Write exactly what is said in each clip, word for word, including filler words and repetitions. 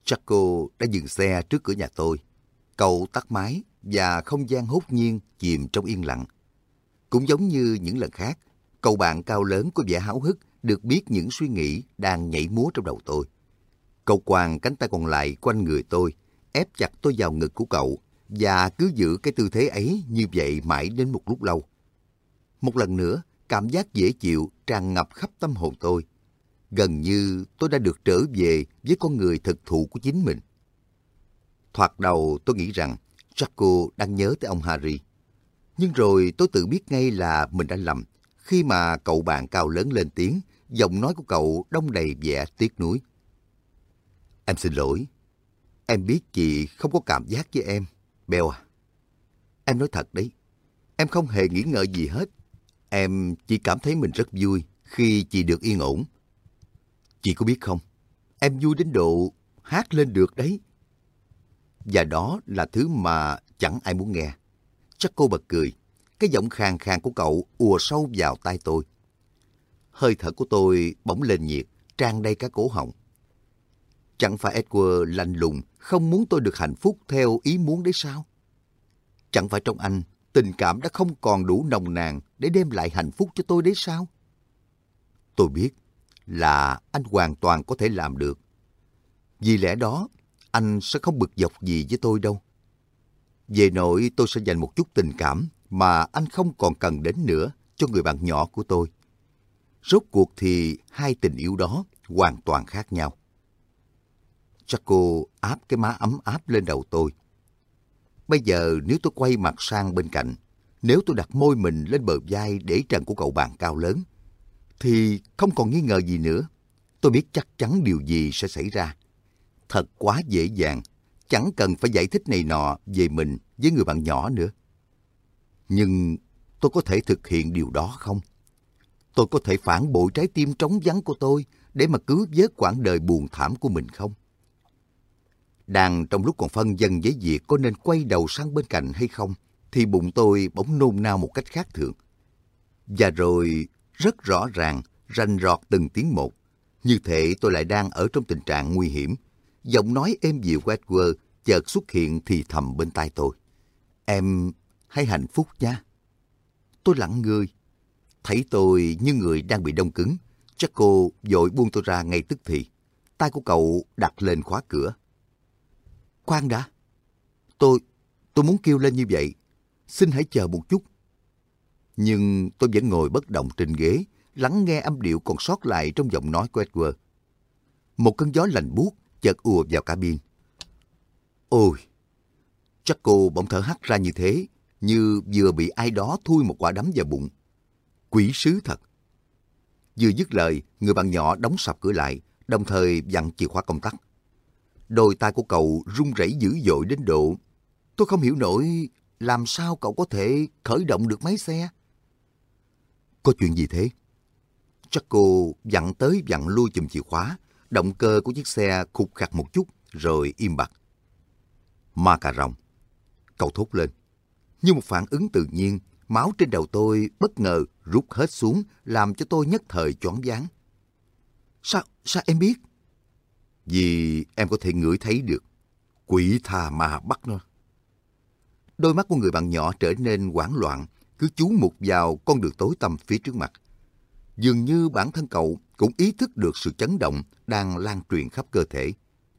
Jaco đã dừng xe trước cửa nhà tôi. Cậu tắt máy và không gian hốt nhiên chìm trong yên lặng. Cũng giống như những lần khác, cậu bạn cao lớn có vẻ háo hức được biết những suy nghĩ đang nhảy múa trong đầu tôi. Cậu quàng cánh tay còn lại quanh người tôi, ép chặt tôi vào ngực của cậu và cứ giữ cái tư thế ấy như vậy mãi đến một lúc lâu. Một lần nữa, cảm giác dễ chịu tràn ngập khắp tâm hồn tôi. Gần như tôi đã được trở về với con người thực thụ của chính mình. Thoạt đầu tôi nghĩ rằng Jaco đang nhớ tới ông Harry. Nhưng rồi tôi tự biết ngay là mình đã lầm khi mà cậu bạn cao lớn lên tiếng, giọng nói của cậu đong đầy vẻ tiếc nuối. Em xin lỗi. Em biết chị không có cảm giác với em, Belle à. Em nói thật đấy. Em không hề nghĩ ngợi gì hết. Em chỉ cảm thấy mình rất vui khi chị được yên ổn. Chị có biết không, em vui đến độ hát lên được đấy. Và đó là thứ mà chẳng ai muốn nghe. Chắc cô bật cười. Cái giọng khàn khàn của cậu ùa sâu vào tai tôi. Hơi thở của tôi bỗng lên nhiệt, tràn đầy cả cổ họng. Chẳng phải Edward lạnh lùng, không muốn tôi được hạnh phúc theo ý muốn đấy sao? Chẳng phải trong anh, tình cảm đã không còn đủ nồng nàn để đem lại hạnh phúc cho tôi đấy sao? Tôi biết là anh hoàn toàn có thể làm được. Vì lẽ đó, anh sẽ không bực dọc gì với tôi đâu. Về nội tôi sẽ dành một chút tình cảm mà anh không còn cần đến nữa cho người bạn nhỏ của tôi. Rốt cuộc thì hai tình yêu đó hoàn toàn khác nhau. Jaco áp cái má ấm áp lên đầu tôi. Bây giờ nếu tôi quay mặt sang bên cạnh, nếu tôi đặt môi mình lên bờ vai để trần của cậu bạn cao lớn, thì không còn nghi ngờ gì nữa. Tôi biết chắc chắn điều gì sẽ xảy ra. Thật quá dễ dàng, chẳng cần phải giải thích này nọ về mình với người bạn nhỏ nữa. Nhưng tôi có thể thực hiện điều đó không? Tôi có thể phản bội trái tim trống vắng của tôi để mà cứu vớt quãng đời buồn thảm của mình không? Đang trong lúc còn phân vân với việc có nên quay đầu sang bên cạnh hay không, thì bụng tôi bỗng nôn nao một cách khác thường. Và rồi rất rõ ràng, rành rọt từng tiếng một, như thể tôi lại đang ở trong tình trạng nguy hiểm. Giọng nói êm dịu của Edward chợt xuất hiện thì thầm bên tai tôi. Em hãy hạnh phúc nha. Tôi lặng người. Thấy tôi như người đang bị đông cứng, Jaco vội buông tôi ra ngay tức thì. Tay của cậu đặt lên khóa cửa. Khoan đã. Tôi, tôi muốn kêu lên như vậy. Xin hãy chờ một chút. Nhưng tôi vẫn ngồi bất động trên ghế, lắng nghe âm điệu còn sót lại trong giọng nói của Edward. Một cơn gió lạnh buốt chợt ùa vào cabin. Ôi! Jaco bỗng thở hắt ra như thế, như vừa bị ai đó thui một quả đấm vào bụng. Quỷ sứ thật! Vừa dứt lời, người bạn nhỏ đóng sập cửa lại, đồng thời vặn chìa khóa công tắc. Đôi tay của cậu run rẩy dữ dội đến độ tôi không hiểu nổi làm sao cậu có thể khởi động được máy xe. Có chuyện gì thế? Jaco vặn tới vặn lui chùm chìa khóa, động cơ của chiếc xe khục khặc một chút rồi im bặt. Ma cà rồng! Cậu thốt lên. Như một phản ứng tự nhiên, máu trên đầu tôi bất ngờ rút hết xuống, làm cho tôi nhất thời choáng váng. Sao, sao em biết? Vì em có thể ngửi thấy được. Quỷ tha ma bắt nó. Đôi mắt của người bạn nhỏ trở nên hoảng loạn, cứ chú mục vào con đường tối tăm phía trước mặt. Dường như bản thân cậu cũng ý thức được sự chấn động đang lan truyền khắp cơ thể.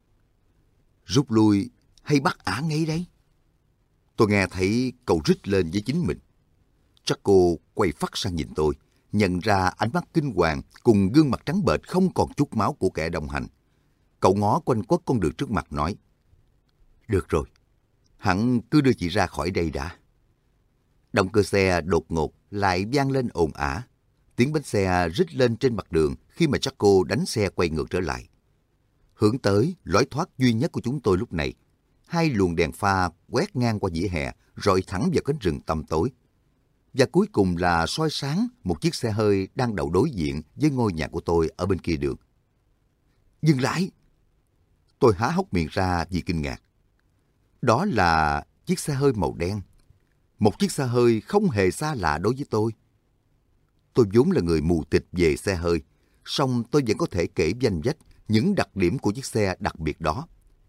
Rút lui hay bắt ả ngay đây? Tôi nghe thấy cậu rít lên với chính mình. Jaco quay phắt sang nhìn tôi, nhận ra ánh mắt kinh hoàng cùng gương mặt trắng bệch không còn chút máu của kẻ đồng hành. Cậu ngó quanh quất con đường trước mặt nói. Được rồi, hẳn cứ đưa chị ra khỏi đây đã. Động cơ xe đột ngột lại vang lên ồn ả. Tiếng bánh xe rít lên trên mặt đường khi mà Jaco đánh xe quay ngược trở lại. Hướng tới lối thoát duy nhất của chúng tôi lúc này, hai luồng đèn pha quét ngang qua vỉa hè, rọi thẳng vào cánh rừng tăm tối. Và cuối cùng là soi sáng một chiếc xe hơi đang đậu đối diện với ngôi nhà của tôi ở bên kia đường. Dừng lại! Tôi há hốc miệng ra vì kinh ngạc. Đó là chiếc xe hơi màu đen. Một chiếc xe hơi không hề xa lạ đối với tôi. Tôi vốn là người mù tịt về xe hơi, song tôi vẫn có thể kể danh vách những đặc điểm của chiếc xe đặc biệt đó.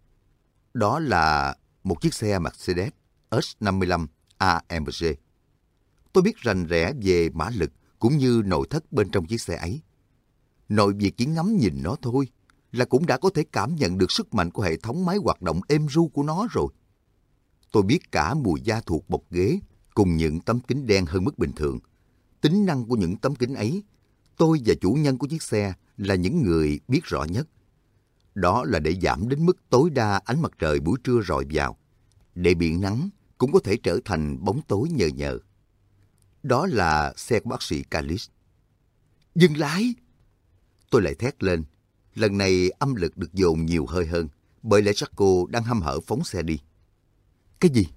Đó là một chiếc xe Mercedes S năm mươi lăm A M G. Tôi biết rành rẽ về mã lực cũng như nội thất bên trong chiếc xe ấy. Nội việc chỉ ngắm nhìn nó thôi là cũng đã có thể cảm nhận được sức mạnh của hệ thống máy hoạt động êm ru của nó rồi. Tôi biết cả mùi da thuộc bọc ghế cùng những tấm kính đen hơn mức bình thường. Tính năng của những tấm kính ấy, tôi và chủ nhân của chiếc xe là những người biết rõ nhất. Đó là để giảm đến mức tối đa ánh mặt trời buổi trưa rọi vào, để biển nắng cũng có thể trở thành bóng tối nhờ nhờ. Đó là xe của bác sĩ Callis. Dừng lại! Tôi lại thét lên. Lần này âm lực được dồn nhiều hơi hơn, bởi lẽ Jaco đang hăm hở phóng xe đi. Cái gì?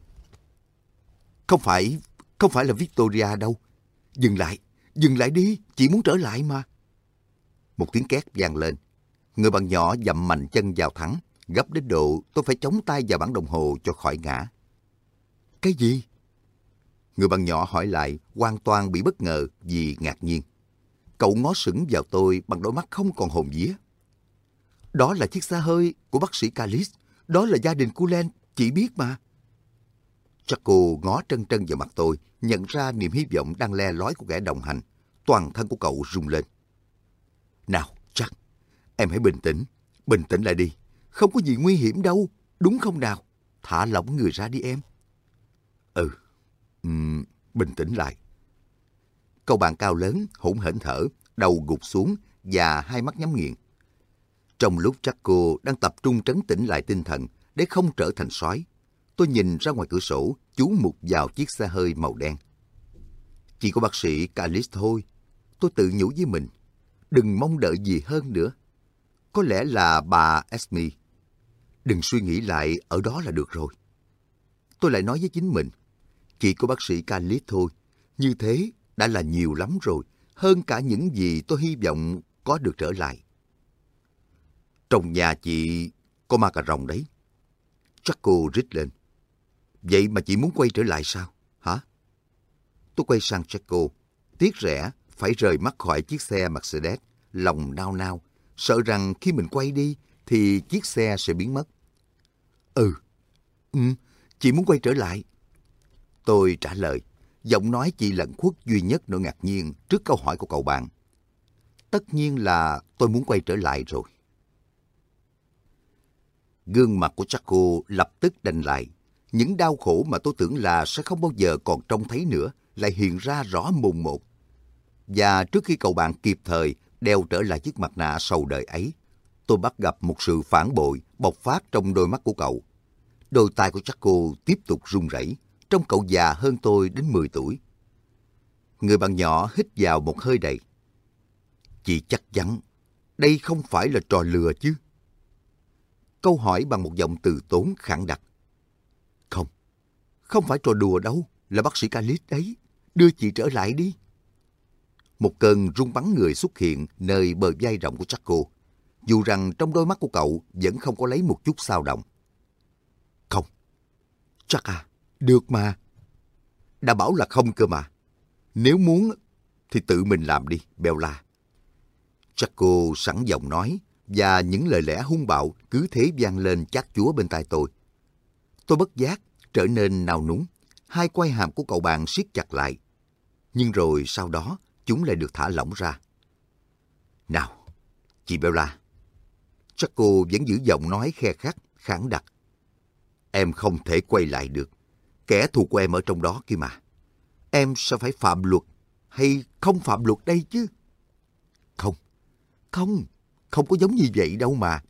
Không phải, không phải là Victoria đâu. Dừng lại, dừng lại đi, chị muốn trở lại mà. Một tiếng két vang lên. Người bạn nhỏ dậm mạnh chân vào thắng, gấp đến độ tôi phải chống tay vào bản đồng hồ cho khỏi ngã. Cái gì? Người bạn nhỏ hỏi lại, hoàn toàn bị bất ngờ vì ngạc nhiên. Cậu ngó sững vào tôi bằng đôi mắt không còn hồn vía. Đó là chiếc xe hơi của bác sĩ Callis. Đó là gia đình của Len, chị biết mà. Jaco ngó trân trân vào mặt tôi, nhận ra niềm hy vọng đang le lói của kẻ đồng hành. Toàn thân của cậu rung lên. Nào, Jack, em hãy bình tĩnh, bình tĩnh lại đi. Không có gì nguy hiểm đâu, đúng không nào? Thả lỏng người ra đi em. Ừ, um, bình tĩnh lại. Cậu bạn cao lớn, hổn hển thở, đầu gục xuống và hai mắt nhắm nghiền. Trong lúc Jaco đang tập trung trấn tĩnh lại tinh thần để không trở thành sói, tôi nhìn ra ngoài cửa sổ, chú mục vào chiếc xe hơi màu đen. Chỉ có bác sĩ Callis thôi, tôi tự nhủ với mình. Đừng mong đợi gì hơn nữa. Có lẽ là bà Esme. Đừng suy nghĩ lại ở đó là được rồi. Tôi lại nói với chính mình, chỉ có bác sĩ Callis thôi, như thế đã là nhiều lắm rồi, hơn cả những gì tôi hy vọng có được trở lại. Trong nhà chị có ma cà rồng đấy. Jaco rít lên. Vậy mà chị muốn quay trở lại sao? Hả? Tôi quay sang Jaco, tiếc rẻ phải rời mắt khỏi chiếc xe Mercedes, lòng nao nao, sợ rằng khi mình quay đi thì chiếc xe sẽ biến mất. Ừ, ừ, chị muốn quay trở lại. Tôi trả lời, giọng nói chị lẩn khuất duy nhất nỗi ngạc nhiên trước câu hỏi của cậu bạn. Tất nhiên là tôi muốn quay trở lại rồi. Gương mặt của Jaco lập tức đanh lại. Những đau khổ mà tôi tưởng là sẽ không bao giờ còn trông thấy nữa lại hiện ra rõ mồn một. Và trước khi cậu bạn kịp thời đeo trở lại chiếc mặt nạ sầu đời ấy, tôi bắt gặp một sự phản bội bộc phát trong đôi mắt của cậu. Đôi tay của Jaco tiếp tục run rẩy, trông cậu già hơn tôi đến mười tuổi. Người bạn nhỏ hít vào một hơi đầy. Chị chắc chắn đây không phải là trò lừa chứ? Câu hỏi bằng một giọng từ tốn khẳng đặc. Không, không phải trò đùa đâu, là bác sĩ Callis đấy. Đưa chị trở lại đi. Một cơn run bắn người xuất hiện nơi bờ vai rộng của Jaco, dù rằng trong đôi mắt của cậu vẫn không có lấy một chút xao động. Không, Jack à, được mà. Đã bảo là không cơ mà. Nếu muốn thì tự mình làm đi, Bella. Jaco sẵn giọng nói, và những lời lẽ hung bạo cứ thế vang lên chát chúa bên tai tôi. Tôi bất giác trở nên nao núng, hai quai hàm của cậu bạn siết chặt lại. Nhưng rồi sau đó chúng lại được thả lỏng ra. Nào, chị Bella. Jaco vẫn giữ giọng nói khe khắt, khẳng đặc. Em không thể quay lại được. Kẻ thù của em ở trong đó kia mà. Em sẽ phải phạm luật hay không phạm luật đây chứ? Không, không, không có giống như vậy đâu mà.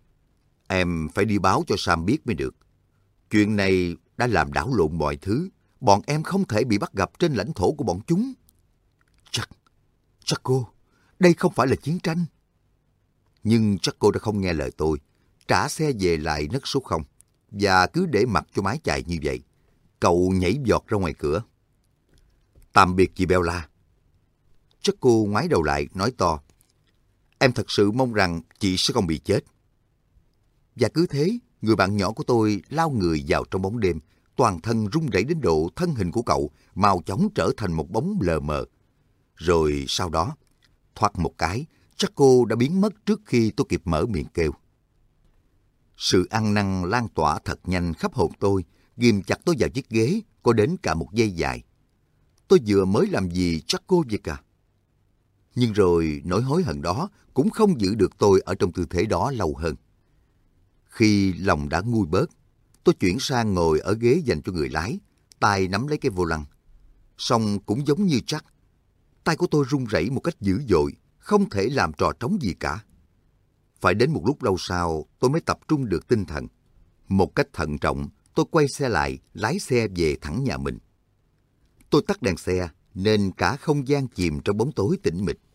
Em phải đi báo cho Sam biết mới được. Chuyện này đã làm đảo lộn mọi thứ. Bọn em không thể bị bắt gặp trên lãnh thổ của bọn chúng. Jack, Jaco, đây không phải là chiến tranh. Nhưng Jaco đã không nghe lời tôi, trả xe về lại nấc số không, và cứ để mặc cho máy chạy như vậy. Cậu nhảy vọt ra ngoài cửa. Tạm biệt chị Bella. Jaco ngoái đầu lại, nói to. Em thật sự mong rằng chị sẽ không bị chết. Và cứ thế, người bạn nhỏ của tôi lao người vào trong bóng đêm, toàn thân run rẩy đến độ thân hình của cậu mau chóng trở thành một bóng lờ mờ. Rồi sau đó, thoát một cái, Jaco đã biến mất trước khi tôi kịp mở miệng kêu. Sự ăn năn lan tỏa thật nhanh khắp hồn tôi, ghim chặt tôi vào chiếc ghế có đến cả một giây dài. Tôi vừa mới làm gì chắc cô vậy cả. Nhưng rồi nỗi hối hận đó cũng không giữ được tôi ở trong tư thế đó lâu hơn. Khi lòng đã nguôi bớt, tôi chuyển sang ngồi ở ghế dành cho người lái, tay nắm lấy cái vô lăng. Song cũng giống như chắc, tay của tôi run rẩy một cách dữ dội, không thể làm trò trống gì cả. Phải đến một lúc lâu sau, tôi mới tập trung được tinh thần. Một cách thận trọng, tôi quay xe lại, lái xe về thẳng nhà mình. Tôi tắt đèn xe, nên cả không gian chìm trong bóng tối tĩnh mịch.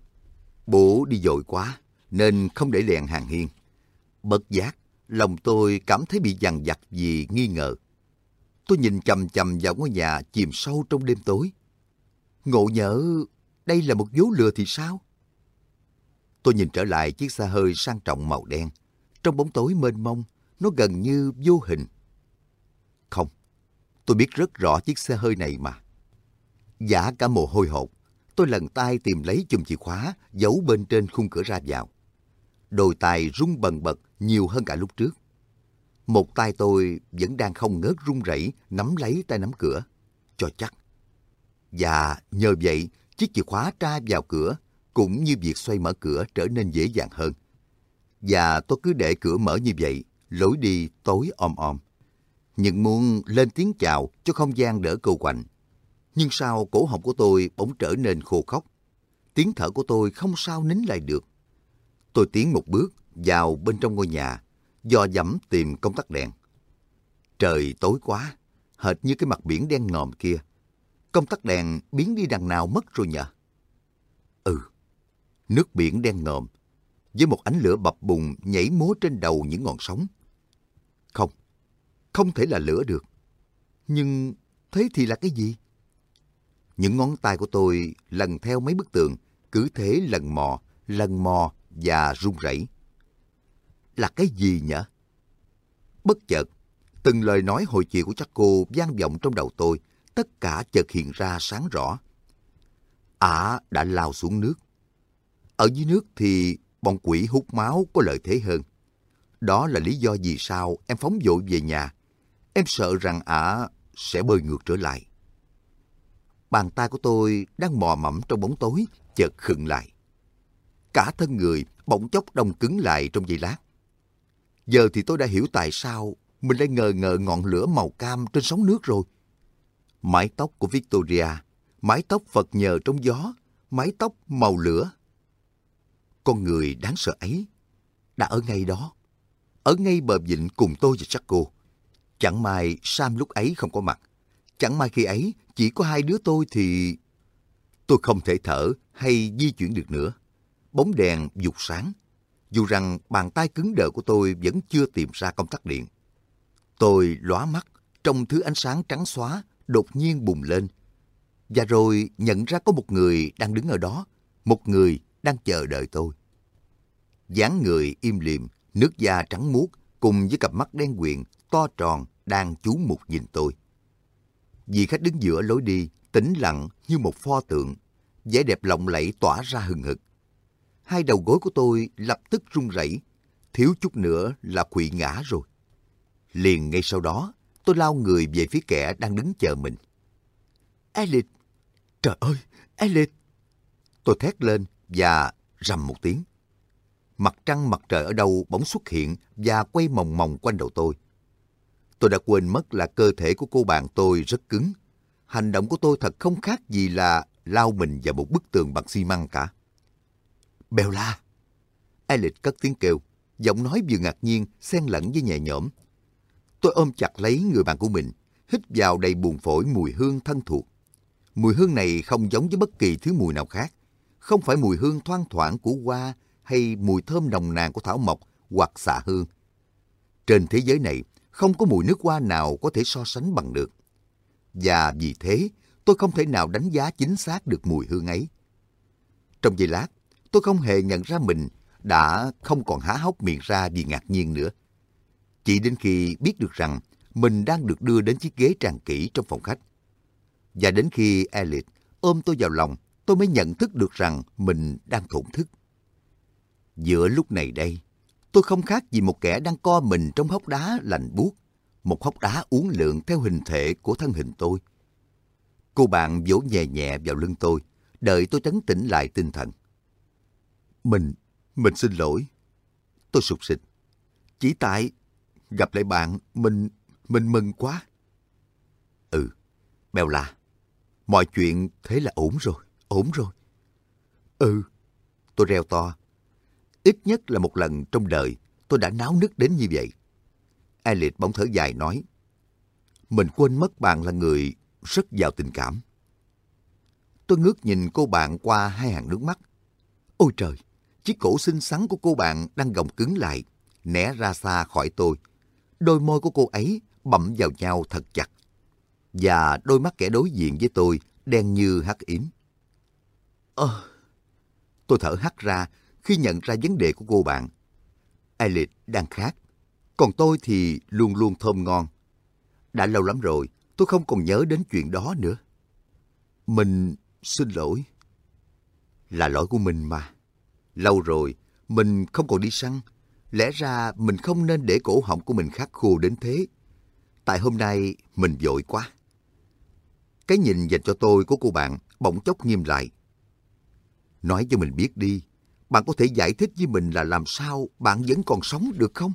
Bố đi vội quá, nên không để đèn hàng hiên. Bất giác, lòng tôi cảm thấy bị dằn vặt vì nghi ngờ. Tôi nhìn chằm chằm vào ngôi nhà chìm sâu trong đêm tối. Ngộ nhỡ đây là một vố lừa thì sao? Tôi nhìn trở lại chiếc xe hơi sang trọng màu đen. Trong bóng tối mênh mông, nó gần như vô hình. Không, tôi biết rất rõ chiếc xe hơi này mà. Giả cả mồ hôi hột, tôi lần tay tìm lấy chùm chìa khóa giấu bên trên khung cửa ra vào. Đôi tay run bần bật nhiều hơn cả lúc trước. Một tay tôi vẫn đang không ngớt run rẩy nắm lấy tay nắm cửa, cho chắc. Và nhờ vậy, chiếc chìa khóa tra vào cửa cũng như việc xoay mở cửa trở nên dễ dàng hơn. Và tôi cứ để cửa mở như vậy, lối đi tối om om. Nhưng muốn lên tiếng chào cho không gian đỡ cô quạnh. Nhưng sao cổ họng của tôi bỗng trở nên khô khốc. Tiếng thở của tôi không sao nín lại được. Tôi tiến một bước vào bên trong ngôi nhà, dò dẫm tìm công tắc đèn. Trời tối quá, hệt như cái mặt biển đen ngòm kia. Công tắc đèn biến đi đằng nào mất rồi nhỉ? Ừ, nước biển đen ngòm, với một ánh lửa bập bùng nhảy múa trên đầu những ngọn sóng. Không, không thể là lửa được. Nhưng thế thì là cái gì? Những ngón tay của tôi lần theo mấy bức tường, cứ thế lần mò, lần mò và run rẩy. Là cái gì nhỉ? Bất chợt, từng lời nói hồi chiều của chắc cô vang vọng trong đầu tôi, tất cả chợt hiện ra sáng rõ. Ả đã lao xuống nước. Ở dưới nước thì bọn quỷ hút máu có lợi thế hơn. Đó là lý do vì sao em phóng vội về nhà. Em sợ rằng Ả sẽ bơi ngược trở lại. Bàn tay của tôi đang mò mẫm trong bóng tối, chợt khựng lại. Cả thân người bỗng chốc đông cứng lại trong giây lát. Giờ thì tôi đã hiểu tại sao mình lại ngờ ngợ ngọn lửa màu cam trên sóng nước rồi. Mái tóc của Victoria, mái tóc phật nhờ trong gió, mái tóc màu lửa. Con người đáng sợ ấy đã ở ngay đó, ở ngay bờ vịnh cùng tôi và Jaco. Chẳng may Sam lúc ấy không có mặt. Chẳng may khi ấy chỉ có hai đứa tôi thì... Tôi không thể thở hay di chuyển được nữa. Bóng đèn vụt sáng, dù rằng bàn tay cứng đờ của tôi vẫn chưa tìm ra công tắc điện. Tôi lóa mắt trong thứ ánh sáng trắng xóa đột nhiên bùng lên. Và rồi nhận ra có một người đang đứng ở đó, một người đang chờ đợi tôi. Dáng người im lìm, nước da trắng muốt cùng với cặp mắt đen quyện, to tròn đang chú mục nhìn tôi. Vị khách đứng giữa lối đi, tĩnh lặng như một pho tượng, vẻ đẹp lộng lẫy tỏa ra hừng hực. Hai đầu gối của tôi lập tức run rẩy, thiếu chút nữa là khuỵu ngã rồi. Liền ngay sau đó, tôi lao người về phía kẻ đang đứng chờ mình. Elliot! Trời ơi, Elliot! Tôi thét lên và rầm một tiếng. Mặt trăng mặt trời ở đâu bỗng xuất hiện và quay mòng mòng quanh đầu tôi. Tôi đã quên mất là cơ thể của cô bạn tôi rất cứng. Hành động của tôi thật không khác gì là lao mình vào một bức tường bằng xi măng cả. Bella! Elliot cất tiếng kêu, giọng nói vừa ngạc nhiên, xen lẫn với nhẹ nhõm. Tôi ôm chặt lấy người bạn của mình, hít vào đầy buồng phổi mùi hương thân thuộc. Mùi hương này không giống với bất kỳ thứ mùi nào khác. Không phải mùi hương thoang thoảng của hoa hay mùi thơm nồng nàn của thảo mộc hoặc xạ hương. Trên thế giới này, không có mùi nước hoa nào có thể so sánh bằng được. Và vì thế, tôi không thể nào đánh giá chính xác được mùi hương ấy. Trong giây lát, tôi không hề nhận ra mình đã không còn há hốc miệng ra vì ngạc nhiên nữa. Chỉ đến khi biết được rằng mình đang được đưa đến chiếc ghế tràn kỹ trong phòng khách. Và đến khi Elliot ôm tôi vào lòng, tôi mới nhận thức được rằng mình đang thổn thức. Giữa lúc này đây, Tôi không khác gì một kẻ đang co mình trong hốc đá lạnh buốt, một hốc đá uốn lượn theo hình thể của thân hình tôi. Cô bạn vỗ nhẹ nhẹ vào lưng tôi, đợi tôi trấn tĩnh lại tinh thần. Mình, mình xin lỗi. Tôi sụt sịt. Chỉ tại gặp lại bạn, mình, mình mừng quá. Ừ, Bella, mọi chuyện thế là ổn rồi, ổn rồi. Ừ, tôi reo to. Ít nhất là một lần trong đời tôi đã náo nức đến như vậy. Elliot bỗng thở dài nói, mình quên mất bạn là người rất giàu tình cảm. Tôi ngước nhìn cô bạn qua hai hàng nước mắt. Ôi trời, chiếc cổ xinh xắn của cô bạn đang gồng cứng lại, né ra xa khỏi tôi. Đôi môi của cô ấy bặm vào nhau thật chặt. Và đôi mắt kẻ đối diện với tôi đen như hắc yếm. Ơ, tôi thở hắt ra khi nhận ra vấn đề của cô bạn. Elliot đang khát, còn tôi thì luôn luôn thơm ngon. Đã lâu lắm rồi, tôi không còn nhớ đến chuyện đó nữa. Mình xin lỗi. Là lỗi của mình mà. Lâu rồi, mình không còn đi săn. Lẽ ra mình không nên để cổ họng của mình khát khô đến thế. Tại hôm nay, mình vội quá. Cái nhìn dành cho tôi của cô bạn bỗng chốc nghiêm lại. Nói cho mình biết đi, bạn có thể giải thích với mình là làm sao bạn vẫn còn sống được không?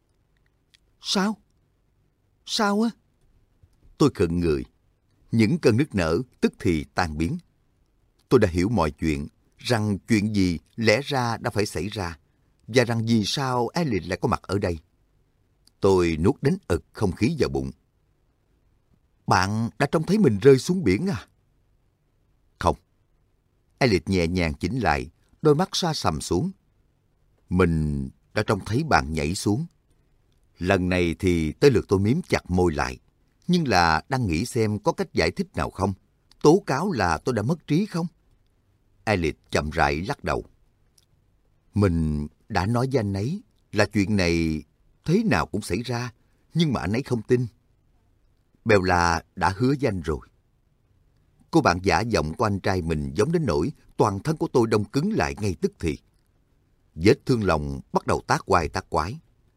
Sao? Sao á? Tôi khựng người. Những cơn nức nở tức thì tan biến. Tôi đã hiểu mọi chuyện, rằng chuyện gì lẽ ra đã phải xảy ra, và rằng vì sao Elliot lại có mặt ở đây. Tôi nuốt đến ực không khí vào bụng. Bạn đã trông thấy mình rơi xuống biển à? Không. Elliot nhẹ nhàng chỉnh lại, đôi mắt sa sầm xuống. Mình đã trông thấy bạn nhảy xuống. Lần này thì tới lượt tôi miếm chặt môi lại, nhưng là đang nghĩ xem có cách giải thích nào không, tố cáo là tôi đã mất trí không? Elliot chậm rãi lắc đầu. Mình đã nói với anh ấy là chuyện này thế nào cũng xảy ra, nhưng mà anh ấy không tin. Bella đã hứa với anh rồi. Cô bạn giả giọng của anh trai mình giống đến nỗi toàn thân của tôi đông cứng lại ngay tức thì. Vết thương lòng bắt đầu tác quai tác quái.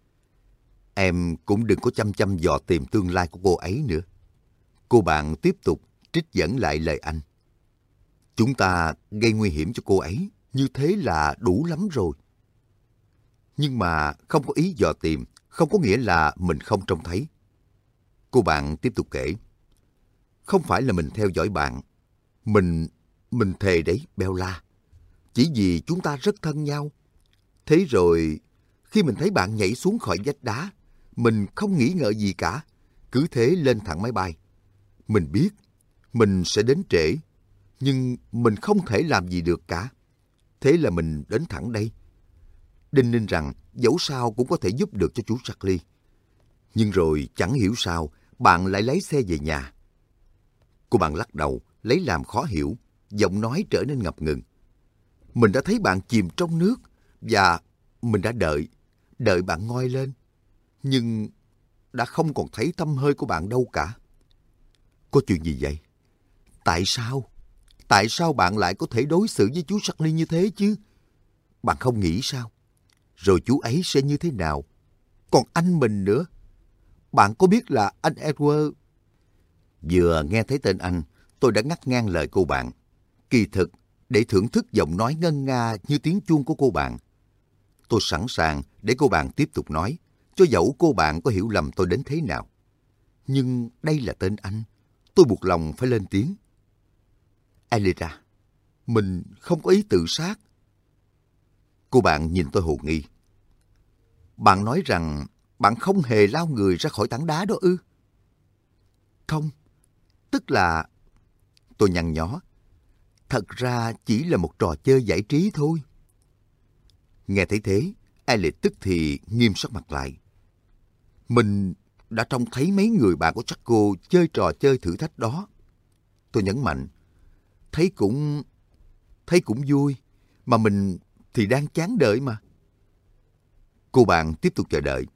Em cũng đừng có chăm chăm dò tìm tương lai của cô ấy nữa. Cô bạn tiếp tục trích dẫn lại lời anh. Chúng ta gây nguy hiểm cho cô ấy, như thế là đủ lắm rồi. Nhưng mà không có ý dò tìm, không có nghĩa là mình không trông thấy. Cô bạn tiếp tục kể. Không phải là mình theo dõi bạn. Mình, mình thề đấy, Bella. Chỉ vì chúng ta rất thân nhau. Thế rồi, khi mình thấy bạn nhảy xuống khỏi vách đá, mình không nghĩ ngợi gì cả. Cứ thế lên thẳng máy bay. Mình biết, mình sẽ đến trễ. Nhưng mình không thể làm gì được cả. Thế là mình đến thẳng đây. Đinh ninh rằng dẫu sao cũng có thể giúp được cho chú Charlie. Nhưng rồi chẳng hiểu sao bạn lại lấy xe về nhà. Cô bạn lắc đầu, lấy làm khó hiểu, giọng nói trở nên ngập ngừng. Mình đã thấy bạn chìm trong nước và mình đã đợi, đợi bạn ngoi lên. Nhưng đã không còn thấy tăm hơi của bạn đâu cả. Có chuyện gì vậy? Tại sao? Tại sao bạn lại có thể đối xử với chú Charlie như thế chứ? Bạn không nghĩ sao? Rồi chú ấy sẽ như thế nào? Còn anh mình nữa. Bạn có biết là anh Edward... Vừa nghe thấy tên anh, tôi đã ngắt ngang lời cô bạn. Kỳ thực, để thưởng thức giọng nói ngân nga như tiếng chuông của cô bạn. Tôi sẵn sàng để cô bạn tiếp tục nói, cho dẫu cô bạn có hiểu lầm tôi đến thế nào. Nhưng đây là tên anh, tôi buộc lòng phải lên tiếng. Elira, mình không có ý tự sát. Cô bạn nhìn tôi hồ nghi. Bạn nói rằng bạn không hề lao người ra khỏi tảng đá đó ư? Không, tức là... Tôi nhăn nhó. Thật ra chỉ là một trò chơi giải trí thôi. Nghe thấy thế, Elliot tức thì nghiêm sắc mặt lại. Mình đã trông thấy mấy người bạn của Jacko chơi trò chơi thử thách đó. Tôi nhấn mạnh. Thấy cũng... Thấy cũng vui. Mà mình thì đang chán đợi mà. Cô bạn tiếp tục chờ đợi.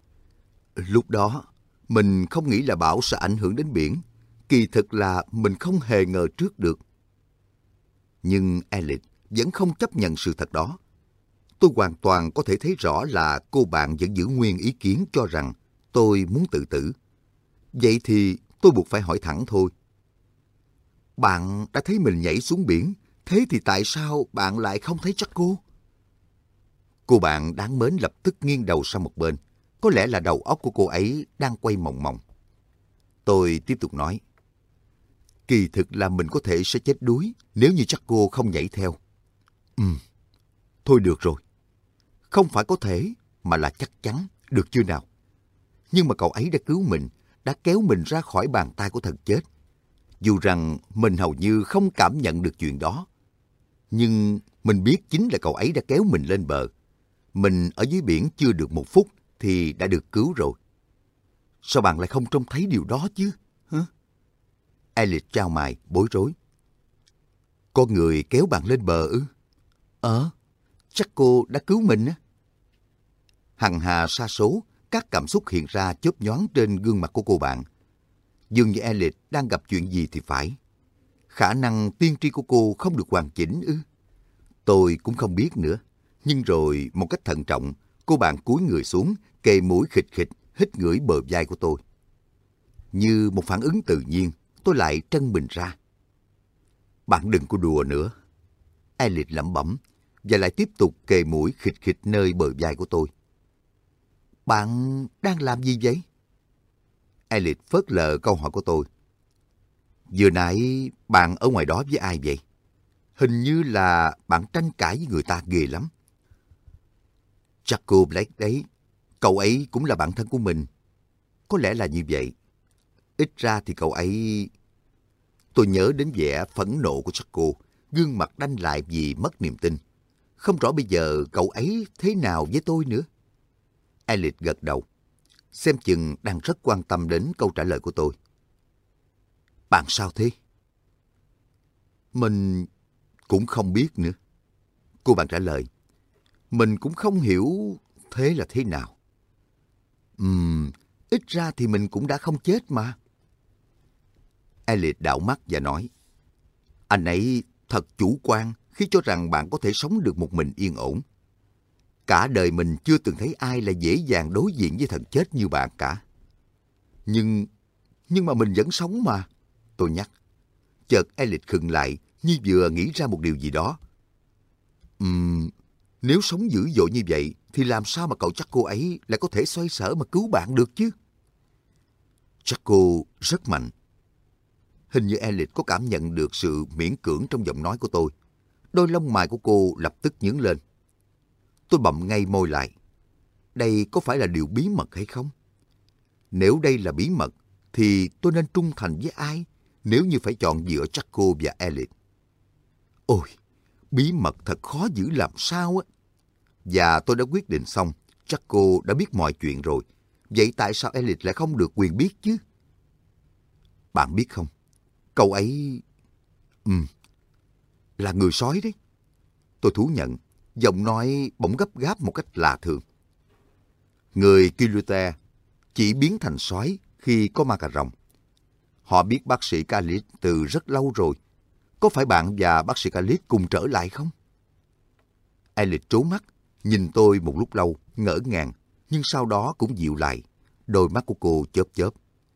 Lúc đó, mình không nghĩ là bão sẽ ảnh hưởng đến biển. Kỳ thực là mình không hề ngờ trước được. Nhưng Elliot vẫn không chấp nhận sự thật đó. tôi hoàn toàn có thể thấy rõ là cô bạn vẫn giữ nguyên ý kiến cho rằng tôi muốn tự tử. Vậy thì tôi buộc phải hỏi thẳng thôi. Bạn đã thấy mình nhảy xuống biển, thế thì tại sao bạn lại không thấy Jaco? Cô bạn đáng mến lập tức nghiêng đầu sang một bên. Có lẽ là đầu óc của cô ấy đang quay mòng mòng. Tôi tiếp tục nói. Kỳ thực là mình có thể sẽ chết đuối nếu như Jaco không nhảy theo. Ừm, thôi được rồi. Không phải có thể, mà là chắc chắn, được chưa nào? Nhưng mà cậu ấy đã cứu mình, đã kéo mình ra khỏi bàn tay của thần chết. Dù rằng mình hầu như không cảm nhận được chuyện đó. Nhưng mình biết chính là cậu ấy đã kéo mình lên bờ. Mình ở dưới biển chưa được một phút thì đã được cứu rồi. Sao bạn lại không trông thấy điều đó chứ? Hả? Elliot chau mày, bối rối. Có người kéo bạn lên bờ ư? Ờ, chắc cô đã cứu mình á. Hằng hà sa số, các cảm xúc hiện ra chớp nhoáng trên gương mặt của cô bạn. Dường như Elliot đang gặp chuyện gì thì phải. Khả năng tiên tri của cô không được hoàn chỉnh ư? Tôi cũng không biết nữa. Nhưng rồi, một cách thận trọng, cô bạn cúi người xuống, kề mũi khịch khịch, hít ngửi bờ vai của tôi. Như một phản ứng tự nhiên, tôi lại trân mình ra. Bạn đừng có đùa nữa. Elliot lẩm bẩm, và lại tiếp tục kề mũi khịch khịch nơi bờ vai của tôi. Bạn đang làm gì vậy? Elliot phớt lờ câu hỏi của tôi. Vừa nãy bạn ở ngoài đó với ai vậy? Hình như là bạn tranh cãi với người ta ghê lắm. Jaco Black đấy, cậu ấy cũng là bạn thân của mình. Có lẽ là như vậy. Ít ra thì cậu ấy... Tôi nhớ đến vẻ phẫn nộ của Jaco, gương mặt đanh lại vì mất niềm tin. Không rõ bây giờ cậu ấy thế nào với tôi nữa. Elliot gật đầu, xem chừng đang rất quan tâm đến câu trả lời của tôi. Bạn sao thế? Mình cũng không biết nữa. Cô bạn trả lời. Mình cũng không hiểu thế là thế nào. Ừm, ít ra thì mình cũng đã không chết mà. Elliot đảo mắt và nói. Anh ấy thật chủ quan khi cho rằng bạn có thể sống được một mình yên ổn. Cả đời mình chưa từng thấy ai là dễ dàng đối diện với thần chết như bạn cả. Nhưng, nhưng mà mình vẫn sống mà. Tôi nhắc. Chợt Elliot khựng lại như vừa nghĩ ra một điều gì đó. Ừm, nếu sống dữ dội như vậy thì làm sao mà cậu chắc cô ấy lại có thể xoay sở mà cứu bạn được chứ? Jaco rất mạnh. Hình như Elliot có cảm nhận được sự miễn cưỡng trong giọng nói của tôi. Đôi lông mày của cô lập tức nhướng lên. Tôi bậm ngay môi lại. Đây có phải là điều bí mật hay không? Nếu đây là bí mật, thì tôi nên trung thành với ai nếu như phải chọn giữa Jaco và Elliot? Ôi, bí mật thật khó giữ làm sao á. Và tôi đã quyết định xong, Jaco đã biết mọi chuyện rồi. Vậy tại sao Elliot lại không được quyền biết chứ? Bạn biết không, cậu ấy... Ừm, là người sói đấy. Tôi thú nhận, giọng nói bỗng gấp gáp một cách lạ thường. Người Kiluta chỉ biến thành sói khi có ma cà rồng. Họ biết bác sĩ Khalid từ rất lâu rồi. Có phải bạn và bác sĩ Khalid cùng trở lại không? Elliot trố mắt, nhìn tôi một lúc lâu, ngỡ ngàng, nhưng sau đó cũng dịu lại. Đôi mắt của cô chớp chớp.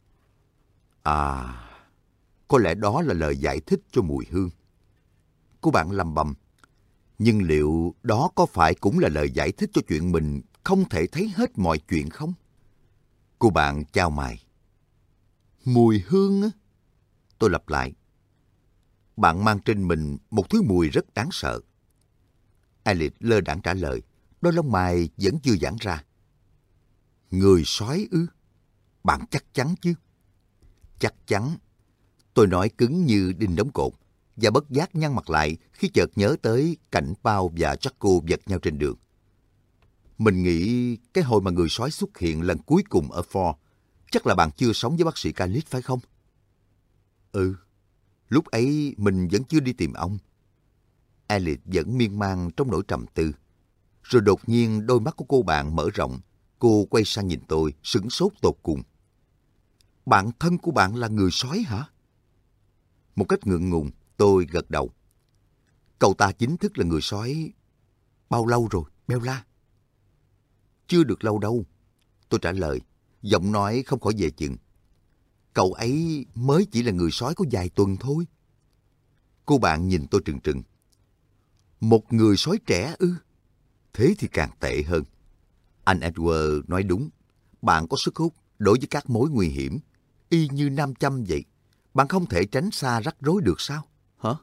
À, có lẽ đó là lời giải thích cho mùi hương. Cô bạn lầm bầm. Nhưng liệu đó có phải cũng là lời giải thích cho chuyện mình không thể thấy hết mọi chuyện không? Cô bạn chau mày. Mùi hương á? Tôi lặp lại. Bạn mang trên mình một thứ mùi rất đáng sợ. Elliot lơ đãng trả lời, đôi lông mày vẫn chưa giãn ra. Người sói ư? Bạn chắc chắn chứ? Chắc chắn. Tôi nói cứng như đinh đóng cột, và bất giác nhăn mặt lại khi chợt nhớ tới cảnh Pao và Jaco vật nhau trên đường. Mình nghĩ cái hồi mà người sói xuất hiện lần cuối cùng ở Ford, chắc là bạn chưa sống với bác sĩ Khalid phải không? Ừ, lúc ấy mình vẫn chưa đi tìm ông. Elliot vẫn miên man trong nỗi trầm tư. Rồi đột nhiên đôi mắt của cô bạn mở rộng, cô quay sang nhìn tôi, sửng sốt tột cùng. Bạn thân của bạn là người sói hả? Một cách ngượng ngùng, tôi gật đầu. Cậu ta chính thức là người sói bao lâu rồi? Bella. Chưa được lâu đâu, tôi trả lời, giọng nói không khỏi dè chừng. Cậu ấy mới chỉ là người sói có vài tuần thôi. Cô bạn nhìn tôi trừng trừng. Một người sói trẻ ư? Thế thì càng tệ hơn. Anh Edward nói đúng. Bạn có sức hút đối với các mối nguy hiểm, y như nam châm vậy. Bạn không thể tránh xa rắc rối được sao? Hả?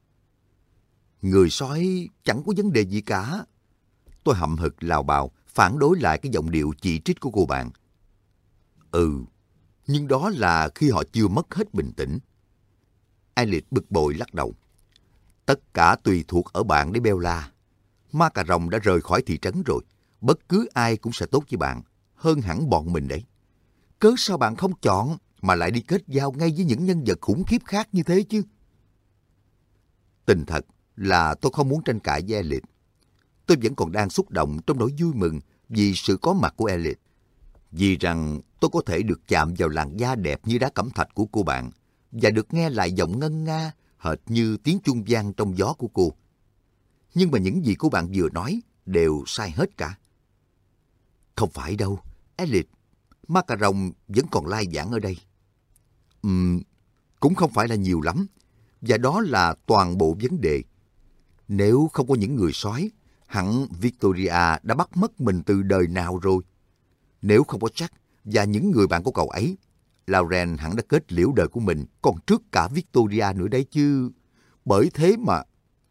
Người sói chẳng có vấn đề gì cả. Tôi hậm hực lào bào, phản đối lại cái giọng điệu chỉ trích của cô bạn. Ừ, nhưng đó là khi họ chưa mất hết bình tĩnh. Elliot bực bội lắc đầu. Tất cả tùy thuộc ở bạn đấy Bella. Ma cà rồng đã rời khỏi thị trấn rồi. Bất cứ ai cũng sẽ tốt với bạn, hơn hẳn bọn mình đấy. Cớ sao bạn không chọn mà lại đi kết giao ngay với những nhân vật khủng khiếp khác như thế chứ? Tình thật là tôi không muốn tranh cãi với Elliot. Tôi vẫn còn đang xúc động trong nỗi vui mừng vì sự có mặt của Elliot. Vì rằng tôi có thể được chạm vào làn da đẹp như đá cẩm thạch của cô bạn và được nghe lại giọng ngân nga hệt như tiếng chuông vang trong gió của cô. Nhưng mà những gì cô bạn vừa nói đều sai hết cả. Không phải đâu, Elliot. Ma cà rồng vẫn còn lai vãng ở đây. Ừm, cũng không phải là nhiều lắm. Và đó là toàn bộ vấn đề. Nếu không có những người sói, hẳn Victoria đã bắt mất mình từ đời nào rồi. Nếu không có Jack và những người bạn của cậu ấy, Lauren hẳn đã kết liễu đời của mình còn trước cả Victoria nữa đấy chứ. Bởi thế mà...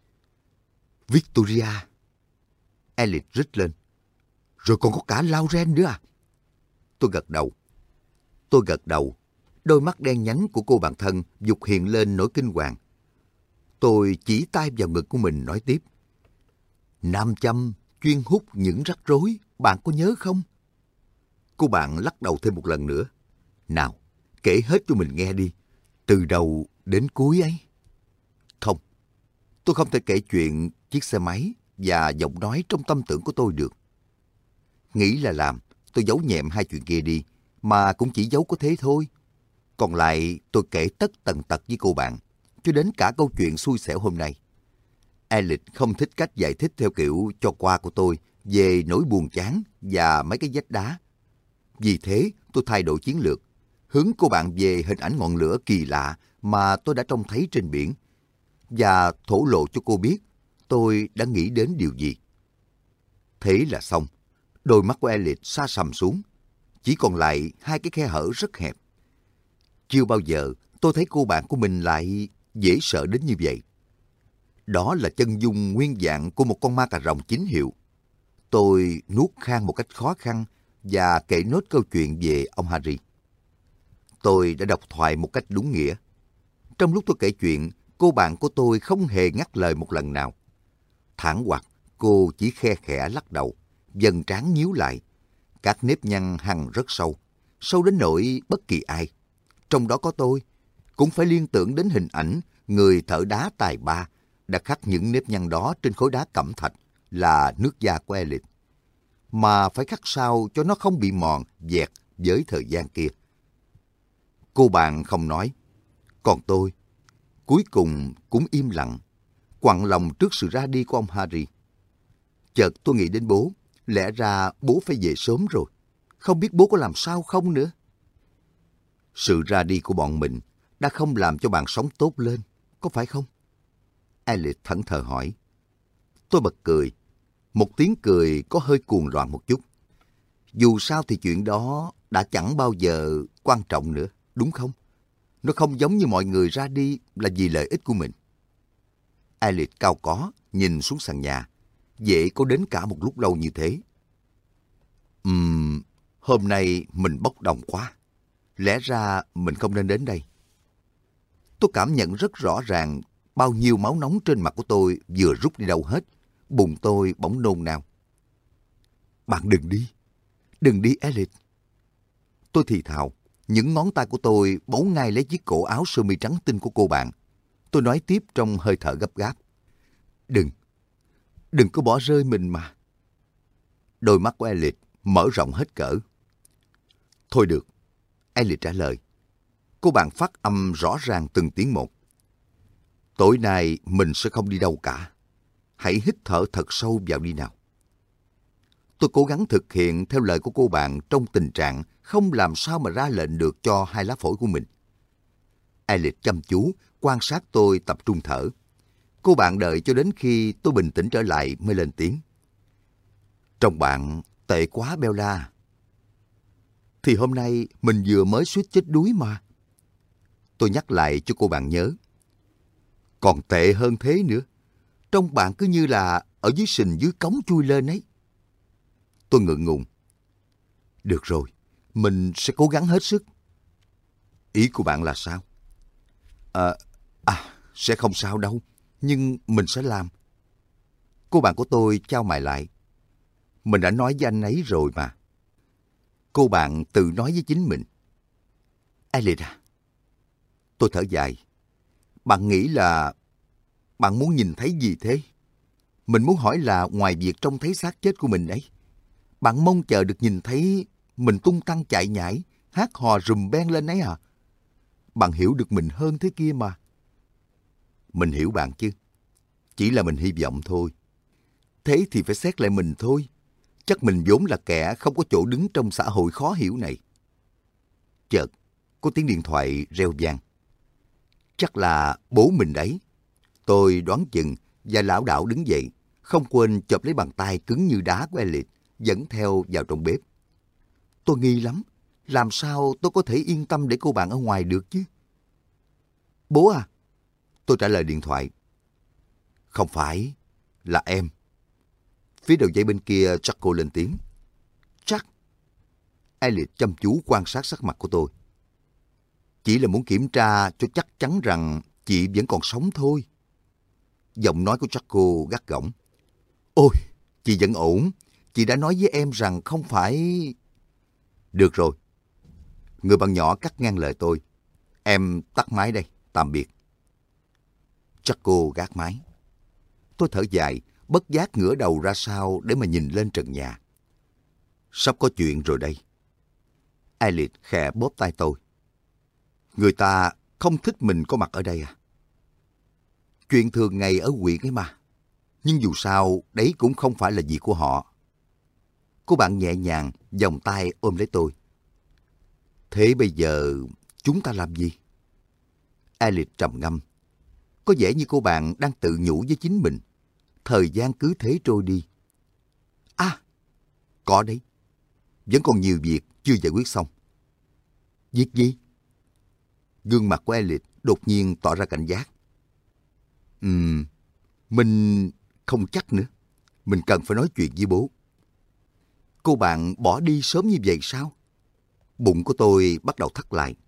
Victoria. Elliot rít lên. Rồi còn có cả Lauren nữa à? Tôi gật đầu. Tôi gật đầu. Đôi mắt đen nhánh của cô bạn thân dục hiện lên nỗi kinh hoàng. Tôi chỉ tay vào ngực của mình nói tiếp. Nam châm chuyên hút những rắc rối, bạn có nhớ không? Cô bạn lắc đầu thêm một lần nữa. Nào, kể hết cho mình nghe đi. Từ đầu đến cuối ấy. Không, tôi không thể kể chuyện chiếc xe máy và giọng nói trong tâm tưởng của tôi được. Nghĩ là làm, tôi giấu nhẹm hai chuyện kia đi, mà cũng chỉ giấu có thế thôi. Còn lại tôi kể tất tần tật với cô bạn, cho đến cả câu chuyện xui xẻo hôm nay. Elliot không thích cách giải thích theo kiểu cho qua của tôi về nỗi buồn chán và mấy cái vách đá. Vì thế tôi thay đổi chiến lược, hướng cô bạn về hình ảnh ngọn lửa kỳ lạ mà tôi đã trông thấy trên biển, và thổ lộ cho cô biết tôi đã nghĩ đến điều gì. Thế là xong. Đôi mắt của Elliot sa sầm xuống, chỉ còn lại hai cái khe hở rất hẹp. Chưa bao giờ tôi thấy cô bạn của mình lại dễ sợ đến như vậy. Đó là chân dung nguyên dạng của một con ma cà rồng chính hiệu. Tôi nuốt khan một cách khó khăn và kể nốt câu chuyện về ông Harry. Tôi đã đọc thoại một cách đúng nghĩa. Trong lúc tôi kể chuyện, cô bạn của tôi không hề ngắt lời một lần nào. Thảng hoặc, cô chỉ khe khẽ lắc đầu, dần trán nhíu lại. Các nếp nhăn hằn rất sâu, sâu đến nỗi bất kỳ ai, trong đó có tôi, cũng phải liên tưởng đến hình ảnh người thợ đá tài ba đã khắc những nếp nhăn đó trên khối đá cẩm thạch là nước da của Elliot, mà phải khắc sao cho nó không bị mòn, dẹt với thời gian kia. Cô bạn không nói, còn tôi, cuối cùng cũng im lặng, quặn lòng trước sự ra đi của ông Harry. Chợt tôi nghĩ đến bố, lẽ ra bố phải về sớm rồi, không biết bố có làm sao không nữa. Sự ra đi của bọn mình đã không làm cho bạn sống tốt lên, có phải không? Elliot thẫn thờ hỏi. Tôi bật cười, một tiếng cười có hơi cuồng loạn một chút. Dù sao thì chuyện đó đã chẳng bao giờ quan trọng nữa, đúng không? Nó không giống như mọi người ra đi là vì lợi ích của mình. Elliot cao có, nhìn xuống sàn nhà. Dễ có đến cả một lúc lâu như thế. Ừm, hôm nay mình bốc đồng quá. Lẽ ra mình không nên đến đây. Tôi cảm nhận rất rõ ràng bao nhiêu máu nóng trên mặt của tôi vừa rút đi đâu hết. Bụng tôi bỗng nôn nao. Bạn đừng đi. Đừng đi, Elliot. Tôi thì thào. Những ngón tay của tôi bấu ngay lấy chiếc cổ áo sơ mi trắng tinh của cô bạn. Tôi nói tiếp trong hơi thở gấp gáp. Đừng. Đừng có bỏ rơi mình mà. Đôi mắt của Elliot mở rộng hết cỡ. Thôi được. Elliot trả lời. Cô bạn phát âm rõ ràng từng tiếng một. Tối nay mình sẽ không đi đâu cả. Hãy hít thở thật sâu vào đi nào. Tôi cố gắng thực hiện theo lời của cô bạn trong tình trạng không làm sao mà ra lệnh được cho hai lá phổi của mình. Elliot chăm chú quan sát tôi tập trung thở. Cô bạn đợi cho đến khi tôi bình tĩnh trở lại mới lên tiếng. Trông bạn tệ quá Bella. Thì hôm nay mình vừa mới suýt chết đuối mà. Tôi nhắc lại cho cô bạn nhớ. Còn tệ hơn thế nữa. Trông bạn cứ như là ở dưới sình dưới cống chui lên ấy. Tôi ngượng ngùng. Được rồi, mình sẽ cố gắng hết sức. Ý của bạn là sao? À, à, sẽ không sao đâu, nhưng mình sẽ làm. Cô bạn của tôi chau mày lại. Mình đã nói với anh ấy rồi mà. Cô bạn tự nói với chính mình. Elliot à? Tôi thở dài. Bạn nghĩ là... Bạn muốn nhìn thấy gì thế? Mình muốn hỏi là ngoài việc trông thấy xác chết của mình ấy, bạn mong chờ được nhìn thấy mình tung tăng chạy nhảy, hát hò rùm beng lên ấy à? Bạn hiểu được mình hơn thế kia mà. Mình hiểu bạn chứ. Chỉ là mình hy vọng thôi. Thế thì phải xét lại mình thôi. Chắc mình vốn là kẻ không có chỗ đứng trong xã hội khó hiểu này. Chợt, có tiếng điện thoại reo vang. Chắc là bố mình đấy. Tôi đoán chừng và lảo đảo đứng dậy, không quên chộp lấy bàn tay cứng như đá của Elliot, dẫn theo vào trong bếp. Tôi nghi lắm. Làm sao tôi có thể yên tâm để cô bạn ở ngoài được chứ? Bố à? Tôi trả lời điện thoại. Không phải, là em. Phía đầu dây bên kia Jaco lên tiếng. Chắc. Elliot chăm chú quan sát sắc mặt của tôi. Chỉ là muốn kiểm tra cho chắc chắn rằng chị vẫn còn sống thôi. Giọng nói của Jaco gắt gỏng. Ôi, chị vẫn ổn. Chị đã nói với em rằng không phải... Được rồi. Người bạn nhỏ cắt ngang lời tôi. Em tắt máy đây, tạm biệt. Jaco gác máy. Tôi thở dài, bất giác ngửa đầu ra sau để mà nhìn lên trần nhà. Sắp có chuyện rồi đây. Elliot khẽ bóp tay tôi. Người ta không thích mình có mặt ở đây à? Chuyện thường ngày ở huyện ấy mà. Nhưng dù sao, đấy cũng không phải là việc của họ. Cô bạn nhẹ nhàng, vòng tay ôm lấy tôi. Thế bây giờ, chúng ta làm gì? Elliot trầm ngâm. Có vẻ như cô bạn đang tự nhủ với chính mình. Thời gian cứ thế trôi đi. À, có đấy. Vẫn còn nhiều việc chưa giải quyết xong. Việc gì? Gương mặt của Elliot đột nhiên tỏ ra cảnh giác. Ừm, mình không chắc nữa. Mình cần phải nói chuyện với bố. Cô bạn bỏ đi sớm như vậy sao? Bụng của tôi bắt đầu thắt lại.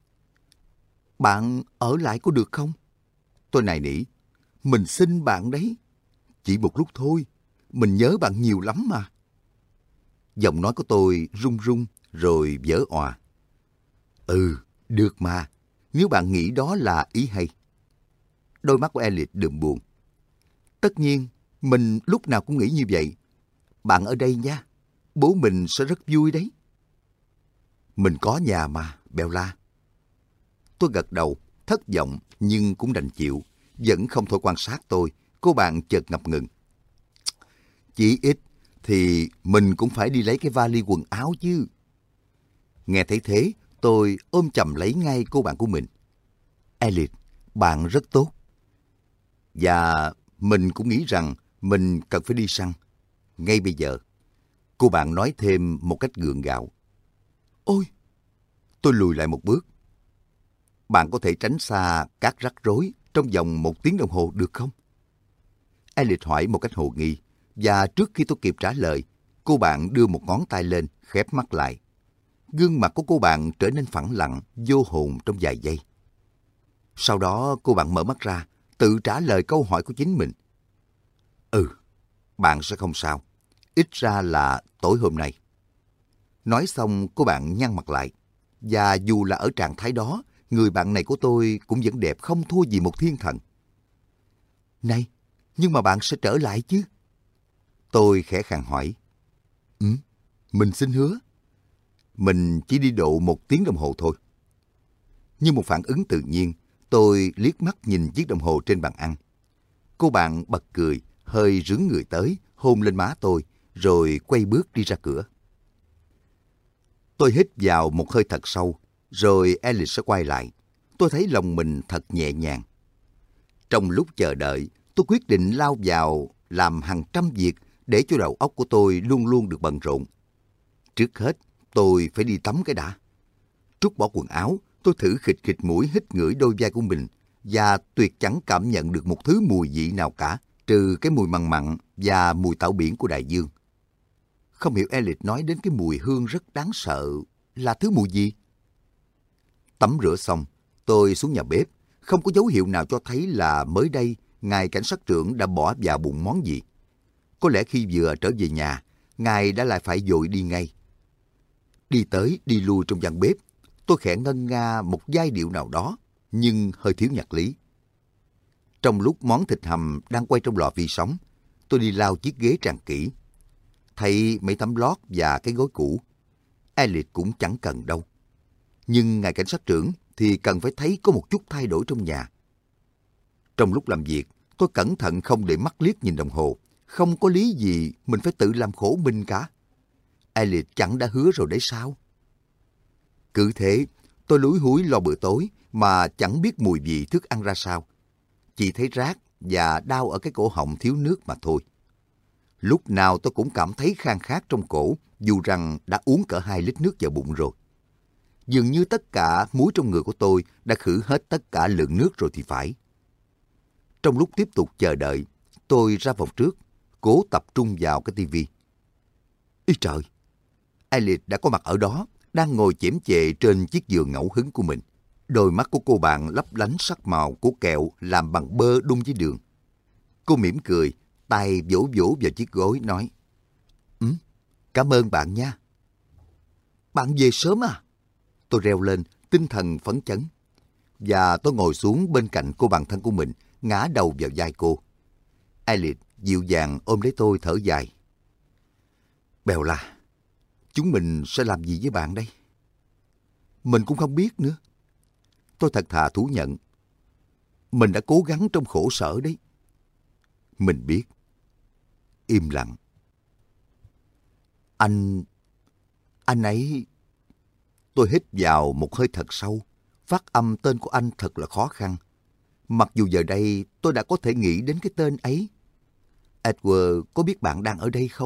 Bạn ở lại có được không? Tôi nài nỉ. Mình xin bạn đấy. Chỉ một lúc thôi. Mình nhớ bạn nhiều lắm mà. Giọng nói của tôi run run rồi vỡ òa. Ừ, được mà. Nếu bạn nghĩ đó là ý hay. Đôi mắt của Elliot đượm buồn. Tất nhiên, mình lúc nào cũng nghĩ như vậy. Bạn ở đây nha. Bố mình sẽ rất vui đấy. Mình có nhà mà, Bella. Tôi gật đầu, thất vọng nhưng cũng đành chịu. Vẫn không thôi quan sát tôi. Cô bạn chợt ngập ngừng. Chỉ ít thì mình cũng phải đi lấy cái vali quần áo chứ. Nghe thấy thế, tôi ôm chầm lấy ngay cô bạn của mình. Elliot, bạn rất tốt. Và mình cũng nghĩ rằng mình cần phải đi săn. Ngay bây giờ. Cô bạn nói thêm một cách gượng gạo. Ôi! Tôi lùi lại một bước. Bạn có thể tránh xa các rắc rối trong vòng một tiếng đồng hồ được không? Elliot hỏi một cách hồ nghi. Và trước khi tôi kịp trả lời, cô bạn đưa một ngón tay lên, khép mắt lại. Gương mặt của cô bạn trở nên phẳng lặng, vô hồn trong vài giây. Sau đó cô bạn mở mắt ra, tự trả lời câu hỏi của chính mình. Ừ, bạn sẽ không sao. Ít ra là tối hôm nay. Nói xong cô bạn nhăn mặt lại. Và dù là ở trạng thái đó, người bạn này của tôi cũng vẫn đẹp không thua gì một thiên thần. Này, nhưng mà bạn sẽ trở lại chứ? Tôi khẽ khàng hỏi. Ừ, mình xin hứa. Mình chỉ đi độ một tiếng đồng hồ thôi. Như một phản ứng tự nhiên, tôi liếc mắt nhìn chiếc đồng hồ trên bàn ăn. Cô bạn bật cười, hơi rướn người tới, hôn lên má tôi rồi quay bước đi ra cửa. Tôi hít vào một hơi thật sâu, rồi Alice sẽ quay lại. Tôi thấy lòng mình thật nhẹ nhàng. Trong lúc chờ đợi, tôi quyết định lao vào làm hàng trăm việc để cho đầu óc của tôi luôn luôn được bận rộn. Trước hết, tôi phải đi tắm cái đã. Trút bỏ quần áo, tôi thử khịt khịt mũi hít ngửi đôi vai của mình và tuyệt chẳng cảm nhận được một thứ mùi vị nào cả, trừ cái mùi mặn mặn và mùi tảo biển của đại dương. Không hiểu Alice nói đến cái mùi hương rất đáng sợ là thứ mùi gì? Tắm rửa xong, tôi xuống nhà bếp, không có dấu hiệu nào cho thấy là mới đây ngài cảnh sát trưởng đã bỏ vào bụng món gì. Có lẽ khi vừa trở về nhà, ngài đã lại phải vội đi ngay. Đi tới, đi lui trong gian bếp, tôi khẽ ngân nga một giai điệu nào đó, nhưng hơi thiếu nhạc lý. Trong lúc món thịt hầm đang quay trong lò vi sóng, tôi đi lau chiếc ghế tràn kỹ. Thấy mấy tấm lót và cái gối cũ, Alice cũng chẳng cần đâu. Nhưng ngài cảnh sát trưởng thì cần phải thấy có một chút thay đổi trong nhà. Trong lúc làm việc, tôi cẩn thận không để mắt liếc nhìn đồng hồ. Không có lý gì mình phải tự làm khổ mình cả. Alice chẳng đã hứa rồi đấy sao? Cứ thế, tôi lúi húi lo bữa tối mà chẳng biết mùi vị thức ăn ra sao. Chỉ thấy rát và đau ở cái cổ họng thiếu nước mà thôi. Lúc nào tôi cũng cảm thấy khang khát trong cổ, dù rằng đã uống cỡ hai lít nước vào bụng rồi. Dường như tất cả muối trong người của tôi đã khử hết tất cả lượng nước rồi thì phải. Trong lúc tiếp tục chờ đợi, tôi ra phòng trước, cố tập trung vào cái tivi. Ý trời! Alice đã có mặt ở đó, đang ngồi chễm chệ trên chiếc giường ngẫu hứng của mình. Đôi mắt của cô bạn lấp lánh sắc màu của kẹo làm bằng bơ đun với đường. Cô mỉm cười, tay vỗ vỗ vào chiếc gối, nói: Ừ, cảm ơn bạn nha. Bạn về sớm à? Tôi reo lên, tinh thần phấn chấn. Và tôi ngồi xuống bên cạnh cô bạn thân của mình, ngã đầu vào vai cô. Alice dịu dàng ôm lấy tôi thở dài. Bèo là, chúng mình sẽ làm gì với bạn đây? Mình cũng không biết nữa. Tôi thật thà thú nhận. Mình đã cố gắng trong khổ sở đấy. Mình biết. Im lặng. Anh... Anh ấy... Tôi hít vào một hơi thật sâu. Phát âm tên của anh thật là khó khăn. Mặc dù giờ đây tôi đã có thể nghĩ đến cái tên ấy. Edward có biết bạn đang ở đây không?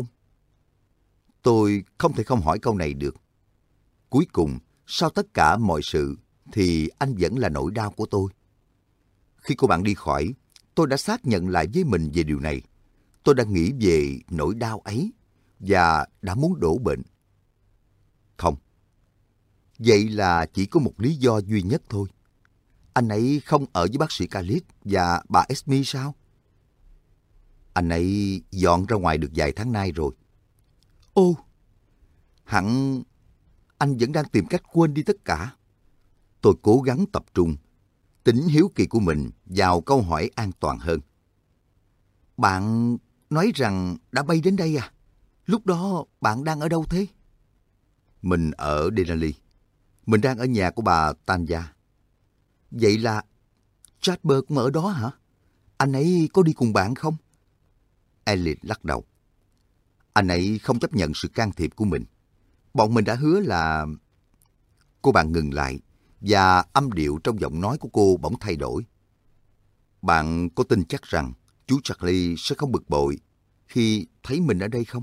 Tôi không thể không hỏi câu này được. Cuối cùng, sau tất cả mọi sự, thì anh vẫn là nỗi đau của tôi. Khi cô bạn đi khỏi, tôi đã xác nhận lại với mình về điều này. Tôi đã nghĩ về nỗi đau ấy và đã muốn đổ bệnh. Không. Vậy là chỉ có một lý do duy nhất thôi. Anh ấy không ở với bác sĩ Khalid và bà Esme sao? Anh ấy dọn ra ngoài được vài tháng nay rồi. Ô, hẳn anh vẫn đang tìm cách quên đi tất cả. Tôi cố gắng tập trung, tính hiếu kỳ của mình vào câu hỏi an toàn hơn. Bạn nói rằng đã bay đến đây à? Lúc đó bạn đang ở đâu thế? Mình ở Denali. Mình đang ở nhà của bà Tanya. Vậy là Jasper cũng ở đó hả? Anh ấy có đi cùng bạn không? Alice lắc đầu. Anh ấy không chấp nhận sự can thiệp của mình. Bọn mình đã hứa là... Cô bạn ngừng lại và âm điệu trong giọng nói của cô bỗng thay đổi. Bạn có tin chắc rằng chú Charlie sẽ không bực bội khi thấy mình ở đây không?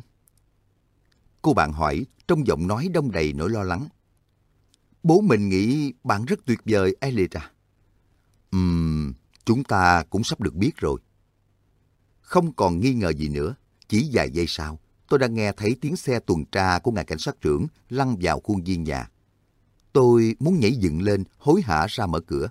Cô bạn hỏi trong giọng nói đong đầy nỗi lo lắng. Bố mình nghĩ bạn rất tuyệt vời, Alice à? Ừm, chúng ta cũng sắp được biết rồi. Không còn nghi ngờ gì nữa, chỉ vài giây sau, tôi đã nghe thấy tiếng xe tuần tra của ngài cảnh sát trưởng lăn vào khuôn viên nhà. Tôi muốn nhảy dựng lên, hối hả ra mở cửa.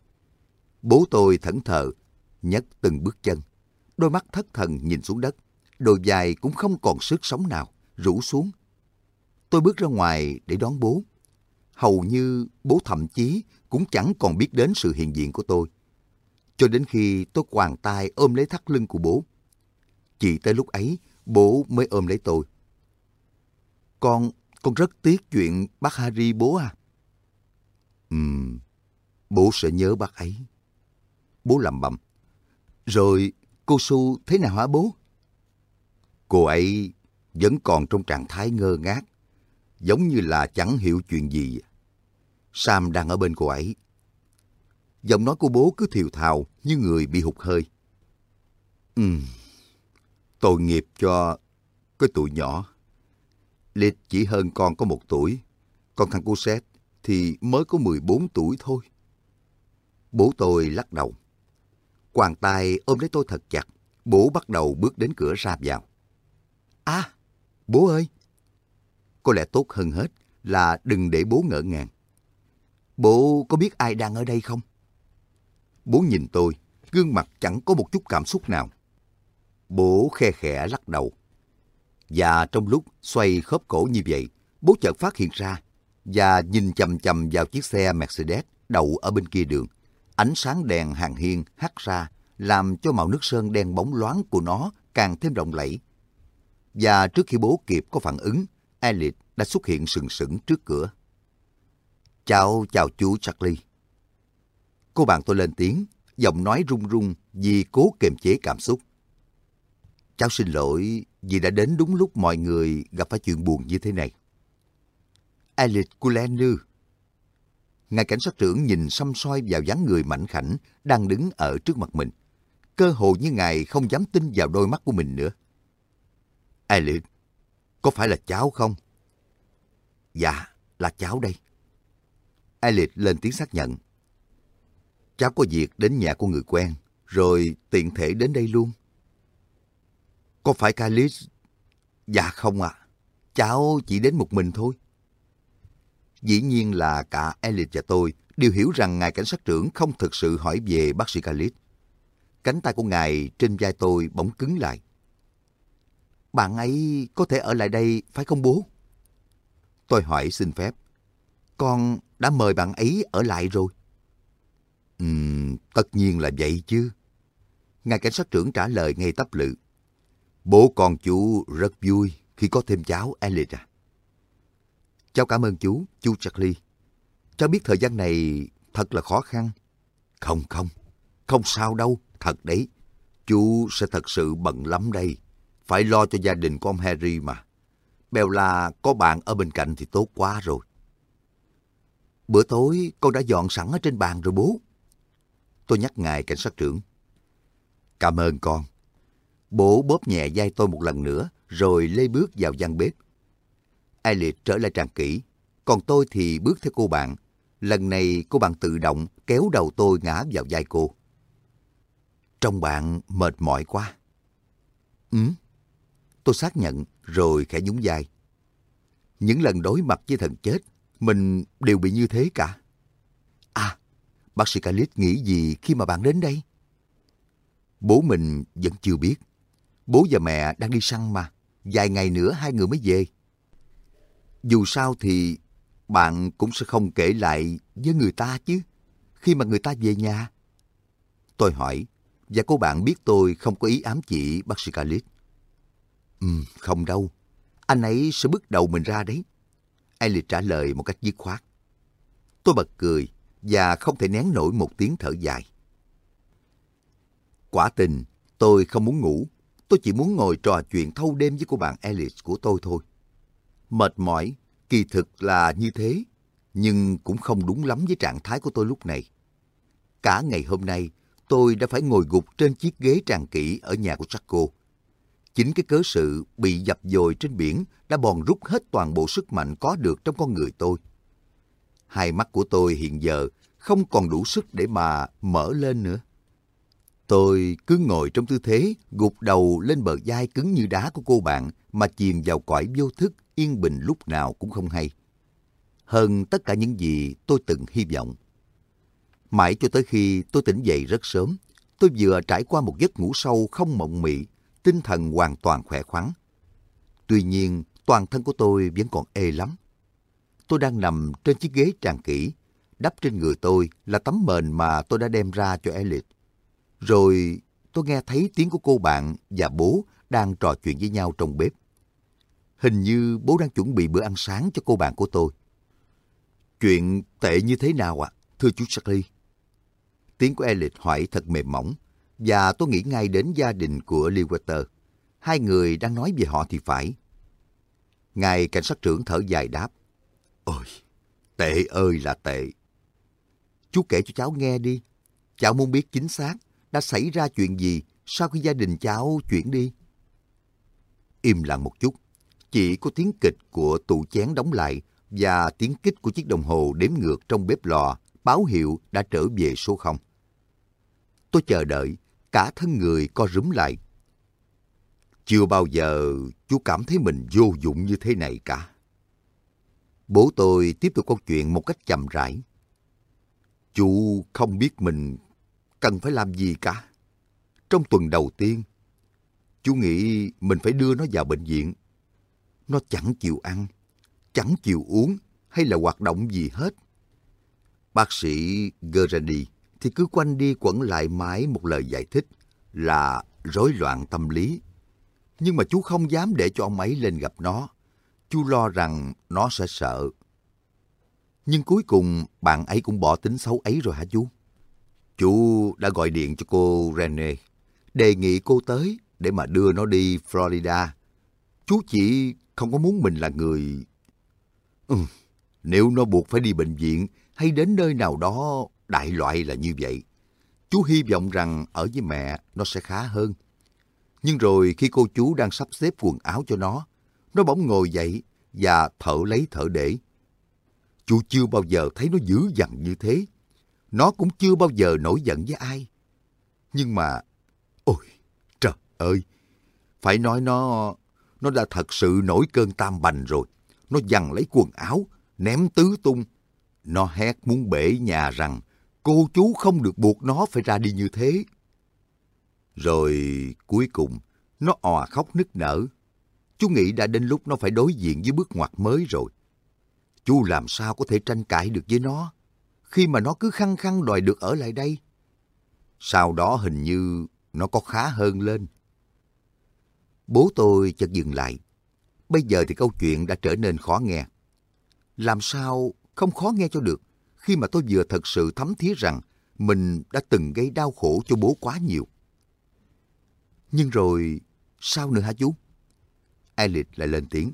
Bố tôi thẫn thờ, nhấc từng bước chân. Đôi mắt thất thần nhìn xuống đất, đôi vai cũng không còn sức sống nào, rũ xuống. Tôi bước ra ngoài để đón bố. Hầu như bố thậm chí cũng chẳng còn biết đến sự hiện diện của tôi. Cho đến khi tôi quàng tay ôm lấy thắt lưng của bố. Chỉ tới lúc ấy, bố mới ôm lấy tôi. Con, con rất tiếc chuyện bác Harry bố à. Ừm, bố sẽ nhớ bác ấy. Bố lẩm bẩm. Rồi cô Su thế nào hả bố? Cô ấy, vẫn còn trong trạng thái ngơ ngác, giống như là chẳng hiểu chuyện gì. Sam đang ở bên cô ấy. Giọng nói của bố cứ thều thào như người bị hụt hơi. Ừm, tội nghiệp cho cái tụi nhỏ. Liz chỉ hơn con có một tuổi, còn thằng cô Seth thì mới có mười bốn tuổi thôi. Bố tôi lắc đầu. Quàng tay ôm lấy tôi thật chặt, bố bắt đầu bước đến cửa ra vào. À, bố ơi! Có lẽ tốt hơn hết là đừng để bố ngỡ ngàng. Bố có biết ai đang ở đây không? Bố nhìn tôi, gương mặt chẳng có một chút cảm xúc nào. Bố khe khẽ lắc đầu. Và trong lúc xoay khớp cổ như vậy, bố chợt phát hiện ra và nhìn chằm chằm vào chiếc xe Mercedes đậu ở bên kia đường. Ánh sáng đèn hàng hiên hắt ra, làm cho màu nước sơn đen bóng loáng của nó càng thêm lộng lẫy. Và trước khi bố kịp có phản ứng, Elliot đã xuất hiện sừng sững trước cửa. Chào, chào chú Charlie. Cô bạn tôi lên tiếng, giọng nói run run vì cố kiềm chế cảm xúc. Cháu xin lỗi vì đã đến đúng lúc mọi người gặp phải chuyện buồn như thế này. Elliot Cullenư. Ngài cảnh sát trưởng nhìn săm soi vào dáng người mảnh khảnh đang đứng ở trước mặt mình. Cơ hồ như ngài không dám tin vào đôi mắt của mình nữa. Elliot, có phải là cháu không? Dạ, là cháu đây. Elliot lên tiếng xác nhận. Cháu có việc đến nhà của người quen, rồi tiện thể đến đây luôn. Có phải Khalid? Dạ không ạ, à. Cháu chỉ đến một mình thôi. Dĩ nhiên là cả Elliot và tôi đều hiểu rằng ngài cảnh sát trưởng không thực sự hỏi về bác sĩ Khalid. Cánh tay của ngài trên vai tôi bỗng cứng lại. Bạn ấy có thể ở lại đây phải không bố? Tôi hỏi xin phép. Con đã mời bạn ấy ở lại rồi. Ừm, tất nhiên là vậy chứ. Ngài cảnh sát trưởng trả lời ngay tắp lự. Bố con chú rất vui khi có thêm cháu Elliot à. Cháu cảm ơn chú, chú Charlie. Cháu biết thời gian này thật là khó khăn. Không không, không sao đâu, thật đấy. Chú sẽ thật sự bận lắm đây. Phải lo cho gia đình của ông Harry mà. Bella có bạn ở bên cạnh thì tốt quá rồi. Bữa tối con đã dọn sẵn ở trên bàn rồi bố. Tôi nhắc ngài cảnh sát trưởng. Cảm ơn con. Bố bóp nhẹ vai tôi một lần nữa rồi lê bước vào gian bếp. Elliot trở lại tràn kỹ, còn tôi thì bước theo cô bạn. Lần này cô bạn tự động kéo đầu tôi ngã vào vai cô. Trông bạn mệt mỏi quá. Ừ, tôi xác nhận rồi khẽ nhún vai. Những lần đối mặt với thần chết, mình đều bị như thế cả. À, bác sĩ Khalid nghĩ gì khi mà bạn đến đây? Bố mình vẫn chưa biết. Bố và mẹ đang đi săn mà. Vài ngày nữa hai người mới về. Dù sao thì bạn cũng sẽ không kể lại với người ta chứ, khi mà người ta về nhà. Tôi hỏi, và cô bạn biết tôi không có ý ám chỉ bác sĩ Khalid. Ừ, không đâu. Anh ấy sẽ bứt đầu mình ra đấy. Elliot trả lời một cách dứt khoát. Tôi bật cười và không thể nén nổi một tiếng thở dài. Quả tình, tôi không muốn ngủ. Tôi chỉ muốn ngồi trò chuyện thâu đêm với cô bạn Elliot của tôi thôi. Mệt mỏi, kỳ thực là như thế, nhưng cũng không đúng lắm với trạng thái của tôi lúc này. Cả ngày hôm nay, tôi đã phải ngồi gục trên chiếc ghế tràn kỹ ở nhà của Jaco. Chính cái cớ sự bị dập dồi trên biển đã bòn rút hết toàn bộ sức mạnh có được trong con người tôi. Hai mắt của tôi hiện giờ không còn đủ sức để mà mở lên nữa. Tôi cứ ngồi trong tư thế gục đầu lên bờ vai cứng như đá của cô bạn mà chìm vào cõi vô thức yên bình lúc nào cũng không hay. Hơn tất cả những gì tôi từng hy vọng. Mãi cho tới khi tôi tỉnh dậy rất sớm, tôi vừa trải qua một giấc ngủ sâu không mộng mị, tinh thần hoàn toàn khỏe khoắn. Tuy nhiên, toàn thân của tôi vẫn còn ê lắm. Tôi đang nằm trên chiếc ghế tràn kỹ, đắp trên người tôi là tấm mền mà tôi đã đem ra cho Elliot. Rồi tôi nghe thấy tiếng của cô bạn và bố đang trò chuyện với nhau trong bếp. Hình như bố đang chuẩn bị bữa ăn sáng cho cô bạn của tôi. Chuyện tệ như thế nào ạ, à, thưa chú Charlie? Tiếng của Elliot hỏi thật mềm mỏng, và tôi nghĩ ngay đến gia đình của Lewater. Hai người đang nói về họ thì phải. Ngài cảnh sát trưởng thở dài đáp. Ôi, tệ ơi là tệ. Chú kể cho cháu nghe đi. Cháu muốn biết chính xác đã xảy ra chuyện gì sau khi gia đình cháu chuyển đi. Im lặng một chút, chỉ có tiếng kịch của tủ chén đóng lại và tiếng kích của chiếc đồng hồ đếm ngược trong bếp lò báo hiệu đã trở về số không. Tôi chờ đợi, cả thân người co rúm lại. Chưa bao giờ chú cảm thấy mình vô dụng như thế này cả. Bố tôi tiếp tục câu chuyện một cách chậm rãi. Chú không biết mình cần phải làm gì cả. Trong tuần đầu tiên, chú nghĩ mình phải đưa nó vào bệnh viện. Nó chẳng chịu ăn, chẳng chịu uống hay là hoạt động gì hết. Bác sĩ Gerardi thì cứ quanh đi quẩn lại mãi một lời giải thích là rối loạn tâm lý. Nhưng mà chú không dám để cho ông ấy lên gặp nó. Chú lo rằng nó sẽ sợ. Nhưng cuối cùng bạn ấy cũng bỏ tính xấu ấy rồi hả chú? Chú đã gọi điện cho cô Rene, đề nghị cô tới để mà đưa nó đi Florida. Chú chỉ không có muốn mình là người... Ừ, nếu nó buộc phải đi bệnh viện hay đến nơi nào đó đại loại là như vậy, chú hy vọng rằng ở với mẹ nó sẽ khá hơn. Nhưng rồi khi cô chú đang sắp xếp quần áo cho nó, nó bỗng ngồi dậy và thở lấy thở để. Chú chưa bao giờ thấy nó dữ dằn như thế. Nó cũng chưa bao giờ nổi giận với ai. Nhưng mà, ôi, trời ơi, phải nói nó, nó đã thật sự nổi cơn tam bành rồi. Nó giằng lấy quần áo, ném tứ tung. Nó hét muốn bể nhà rằng cô chú không được buộc nó phải ra đi như thế. Rồi cuối cùng, nó òa khóc nức nở. Chú nghĩ đã đến lúc nó phải đối diện với bước ngoặt mới rồi. Chú làm sao có thể tranh cãi được với nó, khi mà nó cứ khăng khăng đòi được ở lại đây. Sau đó hình như nó có khá hơn lên. Bố tôi chợt dừng lại. Bây giờ thì câu chuyện đã trở nên khó nghe. Làm sao không khó nghe cho được, khi mà tôi vừa thật sự thấm thía rằng mình đã từng gây đau khổ cho bố quá nhiều. Nhưng rồi, sao nữa hả chú? Elliot lại lên tiếng.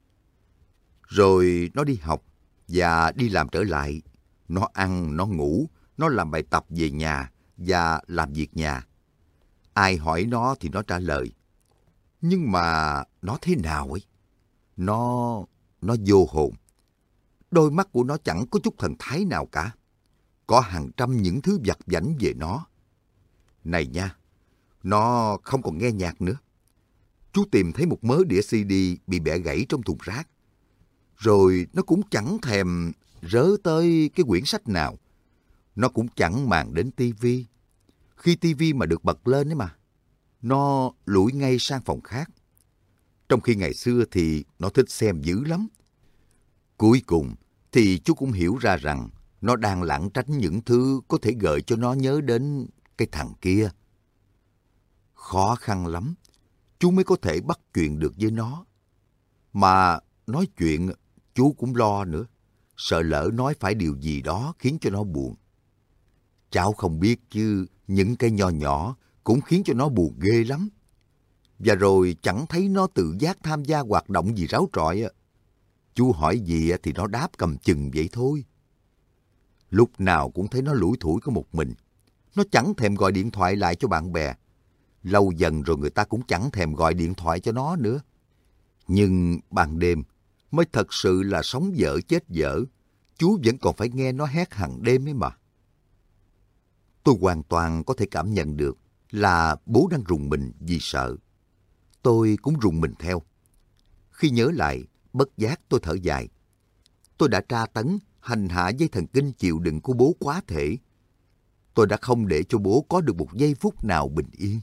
Rồi nó đi học và đi làm trở lại. Nó ăn, nó ngủ, nó làm bài tập về nhà và làm việc nhà. Ai hỏi nó thì nó trả lời. Nhưng mà nó thế nào ấy? Nó... nó vô hồn. Đôi mắt của nó chẳng có chút thần thái nào cả. Có hàng trăm những thứ vặt vãnh về nó. Này nha, nó không còn nghe nhạc nữa. Chú tìm thấy một mớ đĩa xê đê bị bẻ gãy trong thùng rác. Rồi nó cũng chẳng thèm rớ tới cái quyển sách nào. Nó cũng chẳng màng đến tivi. Khi tivi mà được bật lên ấy mà, nó lủi ngay sang phòng khác. Trong khi ngày xưa thì nó thích xem dữ lắm. Cuối cùng thì chú cũng hiểu ra rằng nó đang lảng tránh những thứ có thể gợi cho nó nhớ đến cái thằng kia. Khó khăn lắm, chú mới có thể bắt chuyện được với nó. Mà nói chuyện, chú cũng lo nữa, sợ lỡ nói phải điều gì đó khiến cho nó buồn. Cháu không biết chứ, những cái nho nhỏ cũng khiến cho nó buồn ghê lắm. Và rồi chẳng thấy nó tự giác tham gia hoạt động gì ráo trọi. Chú hỏi gì thì nó đáp cầm chừng vậy thôi. Lúc nào cũng thấy nó lủi thủi có một mình. Nó chẳng thèm gọi điện thoại lại cho bạn bè. Lâu dần rồi người ta cũng chẳng thèm gọi điện thoại cho nó nữa. Nhưng ban đêm mới thật sự là sống dở chết dở. Chú vẫn còn phải nghe nó hét hàng đêm ấy mà. Tôi hoàn toàn có thể cảm nhận được là bố đang rùng mình vì sợ. Tôi cũng rùng mình theo. Khi nhớ lại, bất giác tôi thở dài. Tôi đã tra tấn, hành hạ dây thần kinh chịu đựng của bố quá thể. Tôi đã không để cho bố có được một giây phút nào bình yên.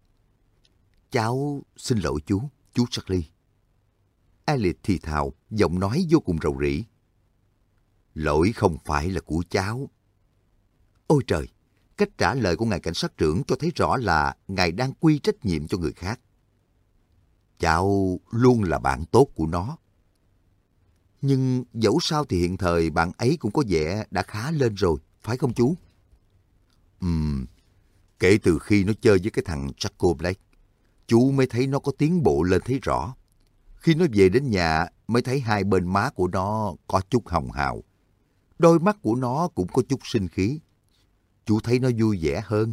Cháu xin lỗi chú, chú Charlie. Elliot thì thào, giọng nói vô cùng rầu rĩ. Lỗi không phải là của cháu. Ôi trời, cách trả lời của ngài cảnh sát trưởng cho thấy rõ là ngài đang quy trách nhiệm cho người khác. Cháu luôn là bạn tốt của nó. Nhưng dẫu sao thì hiện thời bạn ấy cũng có vẻ đã khá lên rồi, phải không chú? Ừm, kể từ khi nó chơi với cái thằng Jaco Blake, chú mới thấy nó có tiến bộ lên thấy rõ. Khi nó về đến nhà mới thấy hai bên má của nó có chút hồng hào. Đôi mắt của nó cũng có chút sinh khí. Chú thấy nó vui vẻ hơn.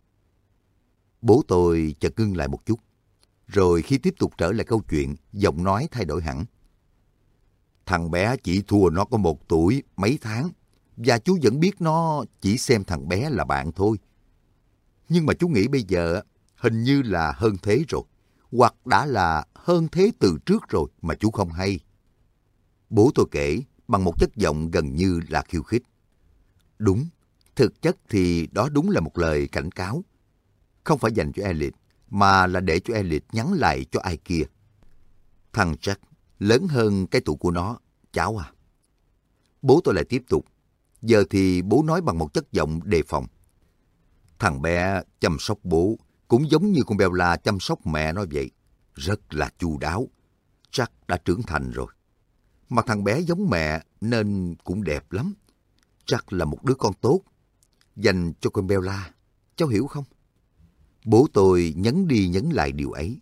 Bố tôi chợt ngưng lại một chút. Rồi khi tiếp tục trở lại câu chuyện, giọng nói thay đổi hẳn. Thằng bé chỉ thua nó có một tuổi, mấy tháng. Và chú vẫn biết nó chỉ xem thằng bé là bạn thôi. Nhưng mà chú nghĩ bây giờ hình như là hơn thế rồi. Hoặc đã là hơn thế từ trước rồi mà chú không hay. Bố tôi kể bằng một chất giọng gần như là khiêu khích. Đúng, thực chất thì đó đúng là một lời cảnh cáo. Không phải dành cho Elliot, mà là để cho Elliot nhắn lại cho ai kia. Thằng Jack lớn hơn cái tuổi của nó, cháu à. Bố tôi lại tiếp tục. Giờ thì bố nói bằng một chất giọng đề phòng. Thằng bé chăm sóc bố cũng giống như con Bella chăm sóc mẹ nó vậy. Rất là chu đáo. Jack đã trưởng thành rồi. Mà thằng bé giống mẹ nên cũng đẹp lắm. Jack là một đứa con tốt. Dành cho con Bella. Cháu hiểu không? Bố tôi nhấn đi nhấn lại điều ấy.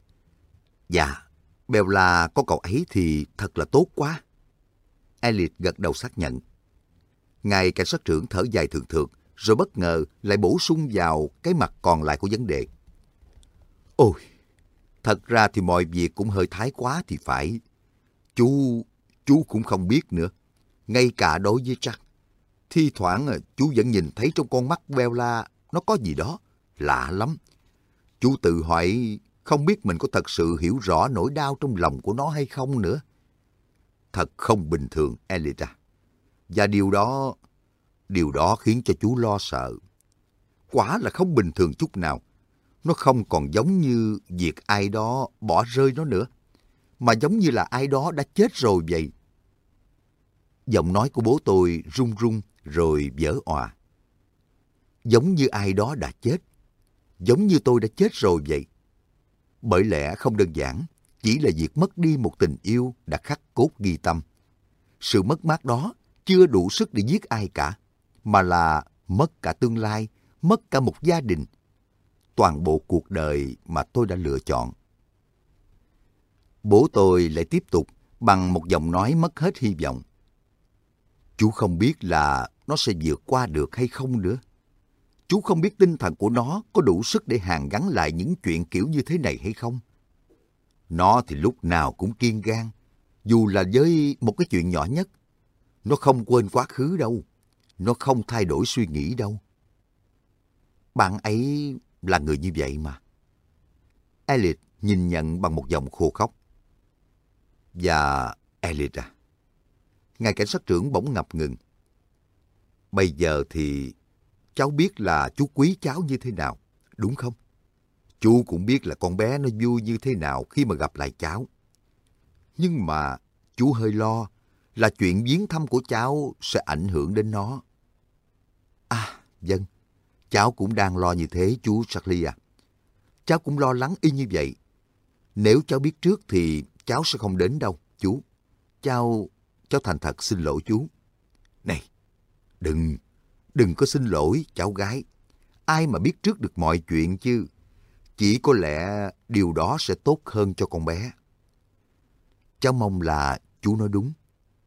Dạ, Bella có cậu ấy thì thật là tốt quá. Elliot gật đầu xác nhận. Ngài cảnh sát trưởng thở dài thường thượt, rồi bất ngờ lại bổ sung vào cái mặt còn lại của vấn đề. Ôi, thật ra thì mọi việc cũng hơi thái quá thì phải. Chú, chú cũng không biết nữa. Ngay cả đối với Jack, thi thoảng chú vẫn nhìn thấy trong con mắt Bella nó có gì đó lạ lắm. Chú tự hỏi không biết mình có thật sự hiểu rõ nỗi đau trong lòng của nó hay không nữa. Thật không bình thường, Elliot à. Và điều đó, điều đó khiến cho chú lo sợ. Quả là không bình thường chút nào. Nó không còn giống như việc ai đó bỏ rơi nó nữa, mà giống như là ai đó đã chết rồi vậy. Giọng nói của bố tôi run run rồi vỡ òa. Giống như ai đó đã chết. Giống như tôi đã chết rồi vậy. Bởi lẽ không đơn giản, chỉ là việc mất đi một tình yêu đã khắc cốt ghi tâm. Sự mất mát đó chưa đủ sức để giết ai cả, mà là mất cả tương lai, mất cả một gia đình. Toàn bộ cuộc đời mà tôi đã lựa chọn. Bố tôi lại tiếp tục bằng một giọng nói mất hết hy vọng. Chú không biết là nó sẽ vượt qua được hay không nữa. Chú không biết tinh thần của nó có đủ sức để hàn gắn lại những chuyện kiểu như thế này hay không. Nó thì lúc nào cũng kiên gan, dù là với một cái chuyện nhỏ nhất. Nó không quên quá khứ đâu. Nó không thay đổi suy nghĩ đâu. Bạn ấy là người như vậy mà. Elliot nhìn nhận bằng một giọng khô khóc. Và Elliot à, ngài cảnh sát trưởng bỗng ngập ngừng. Bây giờ thì cháu biết là chú quý cháu như thế nào, đúng không? Chú cũng biết là con bé nó vui như thế nào khi mà gặp lại cháu. Nhưng mà chú hơi lo là chuyện viếng thăm của cháu sẽ ảnh hưởng đến nó. À, vâng, cháu cũng đang lo như thế chú Charlie à. Cháu cũng lo lắng y như vậy. Nếu cháu biết trước thì cháu sẽ không đến đâu, chú. Cháu, cháu thành thật xin lỗi chú. Này, đừng, đừng có xin lỗi cháu gái. Ai mà biết trước được mọi chuyện chứ. Chỉ có lẽ điều đó sẽ tốt hơn cho con bé. Cháu mong là chú nói đúng.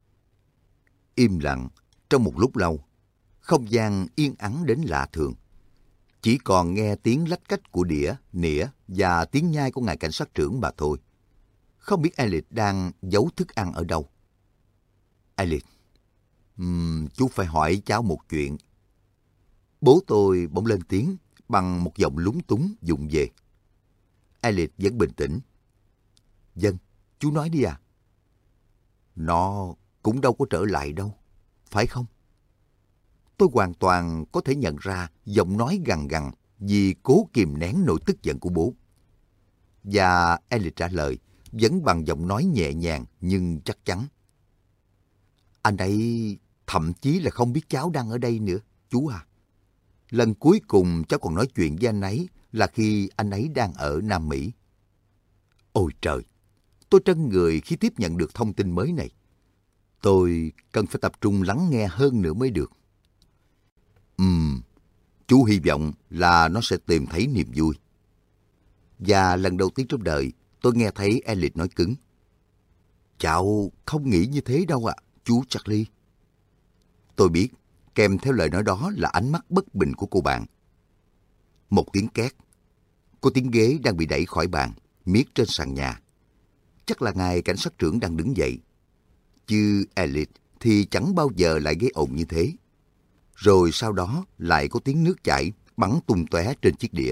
Im lặng trong một lúc lâu. Không gian yên ắng đến lạ thường. Chỉ còn nghe tiếng lách cách của đĩa, nĩa và tiếng nhai của ngài cảnh sát trưởng mà thôi. Không biết Elliot đang giấu thức ăn ở đâu. Elliot, um, chú phải hỏi cháu một chuyện. Bố tôi bỗng lên tiếng bằng một giọng lúng túng vụng về. Elliot vẫn bình tĩnh. Vâng, chú nói đi à. Nó cũng đâu có trở lại đâu, phải không? Tôi hoàn toàn có thể nhận ra giọng nói gằn gằn vì cố kìm nén nỗi tức giận của bố. Và Elliot trả lời, vẫn bằng giọng nói nhẹ nhàng nhưng chắc chắn. Anh ấy thậm chí là không biết cháu đang ở đây nữa, chú à. Lần cuối cùng cháu còn nói chuyện với anh ấy là khi anh ấy đang ở Nam Mỹ. Ôi trời, tôi trân người khi tiếp nhận được thông tin mới này. Tôi cần phải tập trung lắng nghe hơn nữa mới được. Ừm, chú hy vọng là nó sẽ tìm thấy niềm vui. Và lần đầu tiên trong đời, tôi nghe thấy Elliot nói cứng. Cháu không nghĩ như thế đâu ạ, chú Charlie. Tôi biết, kèm theo lời nói đó là ánh mắt bất bình của cô bạn. Một tiếng két. Có tiếng ghế đang bị đẩy khỏi bàn, miết trên sàn nhà. Chắc là ngài cảnh sát trưởng đang đứng dậy. Chứ Elliot thì chẳng bao giờ lại ghế ồn như thế. Rồi sau đó lại có tiếng nước chảy bắn tung tóe trên chiếc đĩa.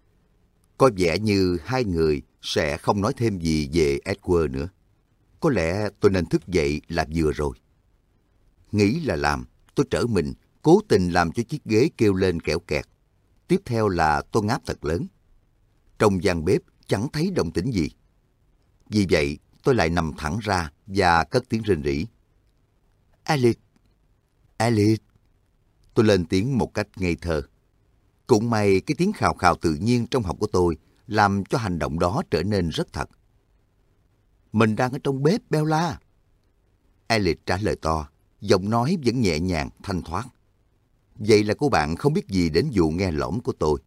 Có vẻ như hai người sẽ không nói thêm gì về Edward nữa. Có lẽ tôi nên thức dậy là vừa rồi. Nghĩ là làm, tôi trở mình, cố tình làm cho chiếc ghế kêu lên kẽo kẹt. Tiếp theo là tôi ngáp thật lớn. Trong gian bếp chẳng thấy động tĩnh gì. Vì vậy, tôi lại nằm thẳng ra và cất tiếng rên rỉ. Elliot! Elliot! Tôi lên tiếng một cách ngây thơ. Cũng may cái tiếng khào khào tự nhiên trong họng của tôi làm cho hành động đó trở nên rất thật. Mình đang ở trong bếp, Bella. Elliot trả lời to, giọng nói vẫn nhẹ nhàng, thanh thoát. Vậy là cô bạn không biết gì đến vụ nghe lỏm của tôi.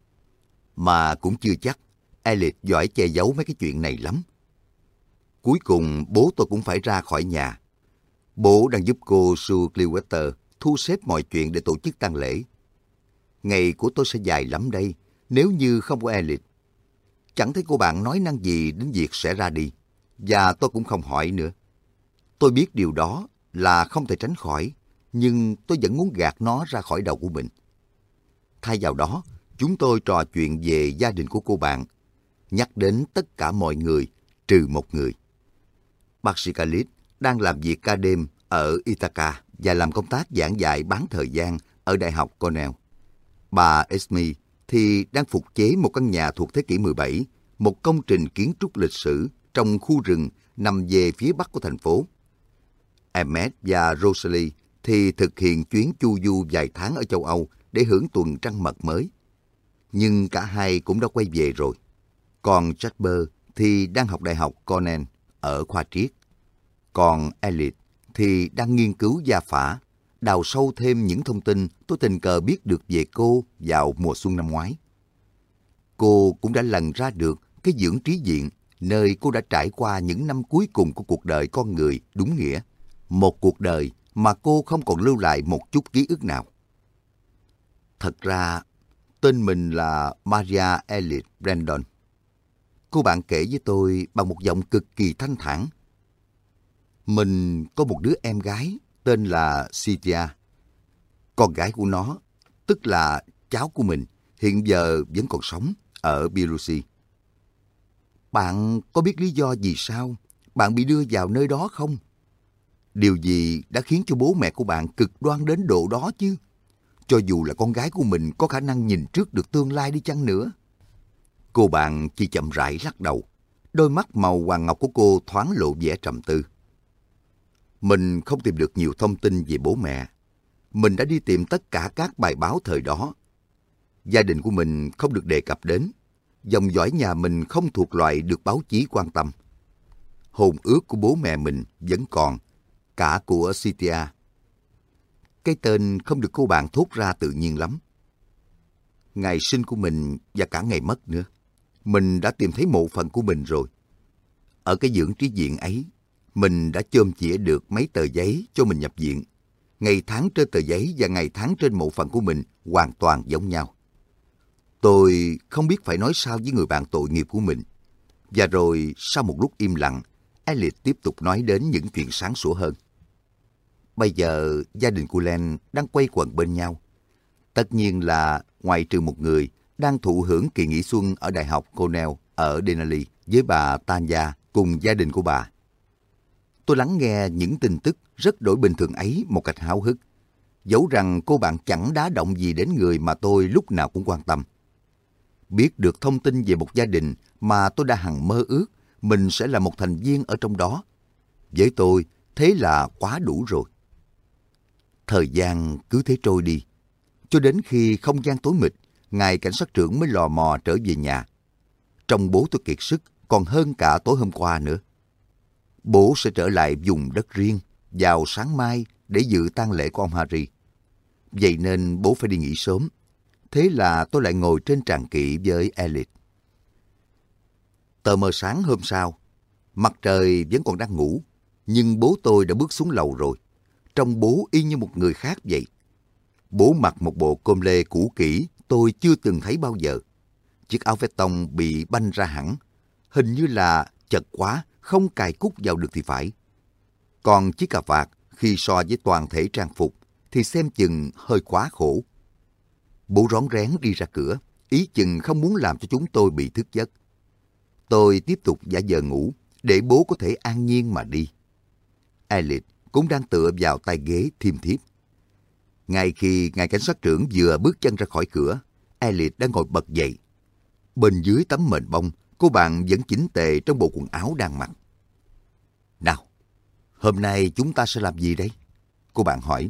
Mà cũng chưa chắc, Elliot giỏi che giấu mấy cái chuyện này lắm. Cuối cùng bố tôi cũng phải ra khỏi nhà. Bố đang giúp cô Sue Clearwater thu xếp mọi chuyện để tổ chức tang lễ. Ngày của tôi sẽ dài lắm đây, nếu như không có Elliot. Chẳng thấy cô bạn nói năng gì đến việc sẽ ra đi, và tôi cũng không hỏi nữa. Tôi biết điều đó là không thể tránh khỏi, nhưng tôi vẫn muốn gạt nó ra khỏi đầu của mình. Thay vào đó, chúng tôi trò chuyện về gia đình của cô bạn, nhắc đến tất cả mọi người, trừ một người. Bác sĩ Khalid đang làm việc ca đêm ở Ithaca và làm công tác giảng dạy bán thời gian ở Đại học Cornell. Bà Esme thì đang phục chế một căn nhà thuộc thế kỷ mười bảy, một công trình kiến trúc lịch sử trong khu rừng nằm về phía bắc của thành phố. Emmett và Rosalie thì thực hiện chuyến chu du vài tháng ở châu Âu để hưởng tuần trăng mật mới. Nhưng cả hai cũng đã quay về rồi. Còn Jasper thì đang học Đại học Cornell ở khoa triết. Còn Elliot thì đang nghiên cứu gia phả, đào sâu thêm những thông tin tôi tình cờ biết được về cô vào mùa xuân năm ngoái. Cô cũng đã lần ra được cái dưỡng trí viện, nơi cô đã trải qua những năm cuối cùng của cuộc đời con người đúng nghĩa. Một cuộc đời mà cô không còn lưu lại một chút ký ức nào. Thật ra, tên mình là Maria Elliot Brandon. Cô bạn kể với tôi bằng một giọng cực kỳ thanh thản. Mình có một đứa em gái tên là Cynthia. Con gái của nó, tức là cháu của mình, hiện giờ vẫn còn sống ở Bielorusi. Bạn có biết lý do vì sao bạn bị đưa vào nơi đó không? Điều gì đã khiến cho bố mẹ của bạn cực đoan đến độ đó chứ? Cho dù là con gái của mình có khả năng nhìn trước được tương lai đi chăng nữa. Cô bạn chỉ chậm rãi lắc đầu. Đôi mắt màu hoàng ngọc của cô thoáng lộ vẻ trầm tư. Mình không tìm được nhiều thông tin về bố mẹ. Mình đã đi tìm tất cả các bài báo thời đó. Gia đình của mình không được đề cập đến. Dòng dõi nhà mình không thuộc loại được báo chí quan tâm. Hồn ước của bố mẹ mình vẫn còn, cả của Cynthia. Cái tên không được cô bạn thốt ra tự nhiên lắm. Ngày sinh của mình và cả ngày mất nữa. Mình đã tìm thấy mộ phận của mình rồi. Ở cái dưỡng trí viện ấy, mình đã chôm chĩa được mấy tờ giấy cho mình nhập viện. Ngày tháng trên tờ giấy và ngày tháng trên mộ phận của mình hoàn toàn giống nhau. Tôi không biết phải nói sao với người bạn tội nghiệp của mình. Và rồi, sau một lúc im lặng, Elliot tiếp tục nói đến những chuyện sáng sủa hơn. Bây giờ, gia đình của Len đang quây quần bên nhau. Tất nhiên là, ngoại trừ một người, đang thụ hưởng kỳ nghỉ xuân ở Đại học Cornell ở Denali với bà Tanya cùng gia đình của bà. Tôi lắng nghe những tin tức rất đổi bình thường ấy một cách háo hức, dẫu rằng cô bạn chẳng đá động gì đến người mà tôi lúc nào cũng quan tâm. Biết được thông tin về một gia đình mà tôi đã hằng mơ ước mình sẽ là một thành viên ở trong đó. Với tôi, thế là quá đủ rồi. Thời gian cứ thế trôi đi, cho đến khi không gian tối mịt, ngài cảnh sát trưởng mới lò mò trở về nhà. Trong bố tôi kiệt sức còn hơn cả tối hôm qua nữa. Bố sẽ trở lại vùng đất riêng vào sáng mai để dự tang lễ của ông Harry. Vậy nên bố phải đi nghỉ sớm. Thế là tôi lại ngồi trên tràng kỵ với Elliot. Tờ mờ sáng hôm sau, mặt trời vẫn còn đang ngủ. Nhưng bố tôi đã bước xuống lầu rồi. Trông bố y như một người khác vậy. Bố mặc một bộ com lê cũ kỹ tôi chưa từng thấy bao giờ. Chiếc áo vest tông bị banh ra hẳn. Hình như là chật quá, không cài cúc vào được thì phải. Còn chiếc cà vạt khi so với toàn thể trang phục thì xem chừng hơi quá khổ. Bố rón rén đi ra cửa, ý chừng không muốn làm cho chúng tôi bị thức giấc. Tôi tiếp tục giả vờ ngủ, để bố có thể an nhiên mà đi. Elliot cũng đang tựa vào tay ghế thiêm thiếp. Ngay khi ngài cảnh sát trưởng vừa bước chân ra khỏi cửa, Elliot đã ngồi bật dậy. Bên dưới tấm mền bông, cô bạn vẫn chỉnh tề trong bộ quần áo đang mặc. Nào, hôm nay chúng ta sẽ làm gì đây? Cô bạn hỏi.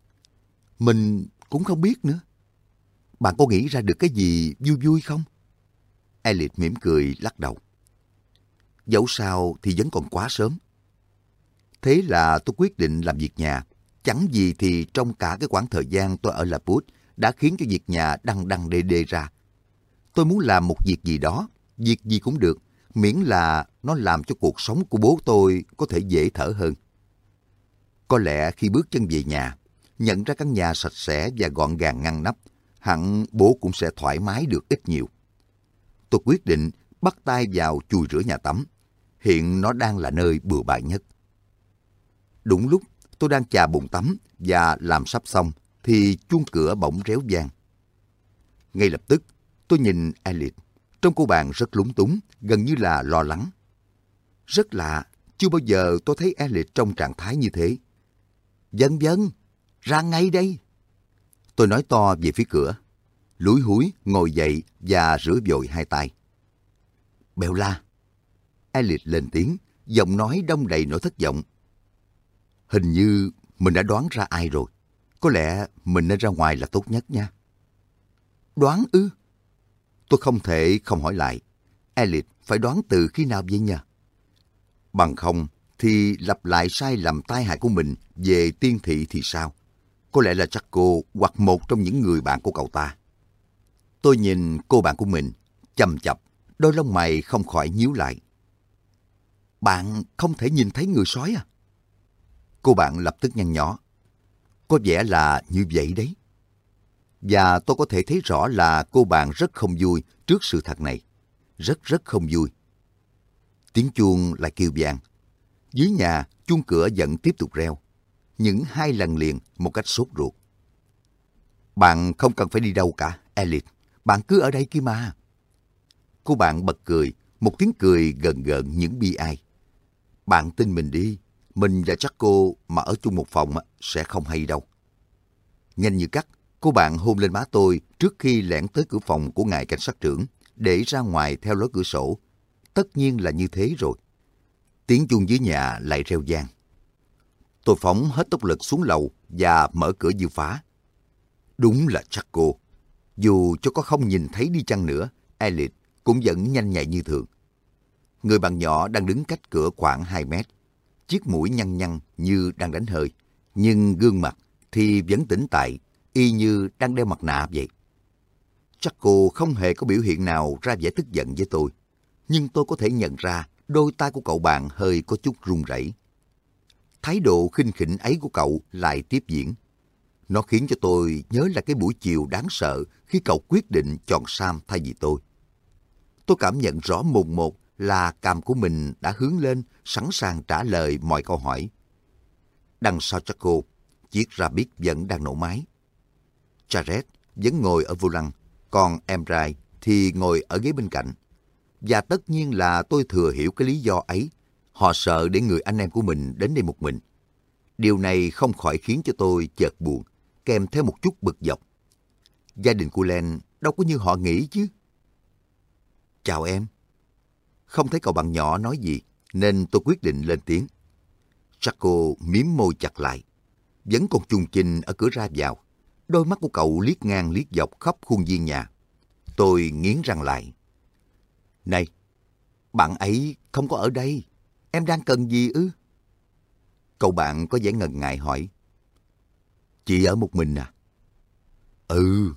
Mình cũng không biết nữa. Bạn có nghĩ ra được cái gì vui vui không? Elliot mỉm cười lắc đầu. Dẫu sao thì vẫn còn quá sớm. Thế là tôi quyết định làm việc nhà. Chẳng gì thì trong cả cái khoảng thời gian tôi ở Laput đã khiến cho việc nhà đăng đăng đê đê ra. Tôi muốn làm một việc gì đó, việc gì cũng được, miễn là nó làm cho cuộc sống của bố tôi có thể dễ thở hơn. Có lẽ khi bước chân về nhà, nhận ra căn nhà sạch sẽ và gọn gàng ngăn nắp, hẳn bố cũng sẽ thoải mái được ít nhiều. Tôi quyết định bắt tay vào chùi rửa nhà tắm. Hiện nó đang là nơi bừa bãi nhất. Đúng lúc tôi đang chà bồn tắm và làm sắp xong, thì chuông cửa bỗng réo vang. Ngay lập tức, tôi nhìn Elliot. Trông cô bạn rất lúng túng, gần như là lo lắng. Rất lạ, chưa bao giờ tôi thấy Elliot trong trạng thái như thế. Vâng vâng, ra ngay đây. Tôi nói to về phía cửa. Lúi húi ngồi dậy và rửa vội hai tay. Bella. Elliot lên tiếng, giọng nói đong đầy nỗi thất vọng. Hình như mình đã đoán ra ai rồi. Có lẽ mình nên ra ngoài là tốt nhất nha. Đoán ư? Tôi không thể không hỏi lại. Elliot phải đoán từ khi nào vậy nha? Bằng không thì lặp lại sai lầm tai hại của mình về tiên thị thì sao? Có lẽ là Jaco hoặc một trong những người bạn của cậu ta. Tôi nhìn cô bạn của mình, chằm chặp, đôi lông mày không khỏi nhíu lại. Bạn không thể nhìn thấy người sói à? Cô bạn lập tức nhăn nhó. Có vẻ là như vậy đấy. Và tôi có thể thấy rõ là cô bạn rất không vui trước sự thật này. Rất rất không vui. Tiếng chuông lại kêu vang. Dưới nhà, chuông cửa vẫn tiếp tục reo. Những hai lần liền một cách sốt ruột. Bạn không cần phải đi đâu cả, Elliot. Bạn cứ ở đây kia mà. Cô bạn bật cười, một tiếng cười gần gợn những bi ai. Bạn tin mình đi, mình và Jaco mà ở chung một phòng sẽ không hay đâu. Nhanh như cắt, cô bạn hôn lên má tôi trước khi lẻn tới cửa phòng của ngài cảnh sát trưởng để ra ngoài theo lối cửa sổ. Tất nhiên là như thế rồi. Tiếng chuông dưới nhà lại reo vang. Tôi phóng hết tốc lực xuống lầu và mở cửa dư phá. Đúng là Jaco. Dù cho có không nhìn thấy đi chăng nữa, Elliot cũng vẫn nhanh nhạy như thường. Người bạn nhỏ đang đứng cách cửa khoảng hai mét. Chiếc mũi nhăn nhăn như đang đánh hơi, nhưng gương mặt thì vẫn tĩnh tại, y như đang đeo mặt nạ vậy. Jaco không hề có biểu hiện nào ra vẻ tức giận với tôi, nhưng tôi có thể nhận ra đôi tay của cậu bạn hơi có chút run rẩy. Thái độ khinh khỉnh ấy của cậu lại tiếp diễn. Nó khiến cho tôi nhớ lại cái buổi chiều đáng sợ khi cậu quyết định chọn Sam thay vì tôi. Tôi cảm nhận rõ mồn một là cằm của mình đã hướng lên, sẵn sàng trả lời mọi câu hỏi. Đằng sau Jaco, chiếc Rabbit vẫn đang nổ máy. Jared vẫn ngồi ở vô lăng, còn Emray thì ngồi ở ghế bên cạnh. Và tất nhiên là tôi thừa hiểu cái lý do ấy. Họ sợ để người anh em của mình đến đây một mình. Điều này không khỏi khiến cho tôi chợt buồn, kèm theo một chút bực dọc. Gia đình của Len đâu có như họ nghĩ chứ. Chào em. Không thấy cậu bạn nhỏ nói gì, nên tôi quyết định lên tiếng. Jaco miếm môi chặt lại. Vẫn còn chùng chình ở cửa ra vào. Đôi mắt của cậu liếc ngang liếc dọc khắp khuôn viên nhà. Tôi nghiến răng lại. Này, bạn ấy không có ở đây. Em đang cần gì ư? Cậu bạn có vẻ ngần ngại hỏi. Chị ở một mình à? Ừ.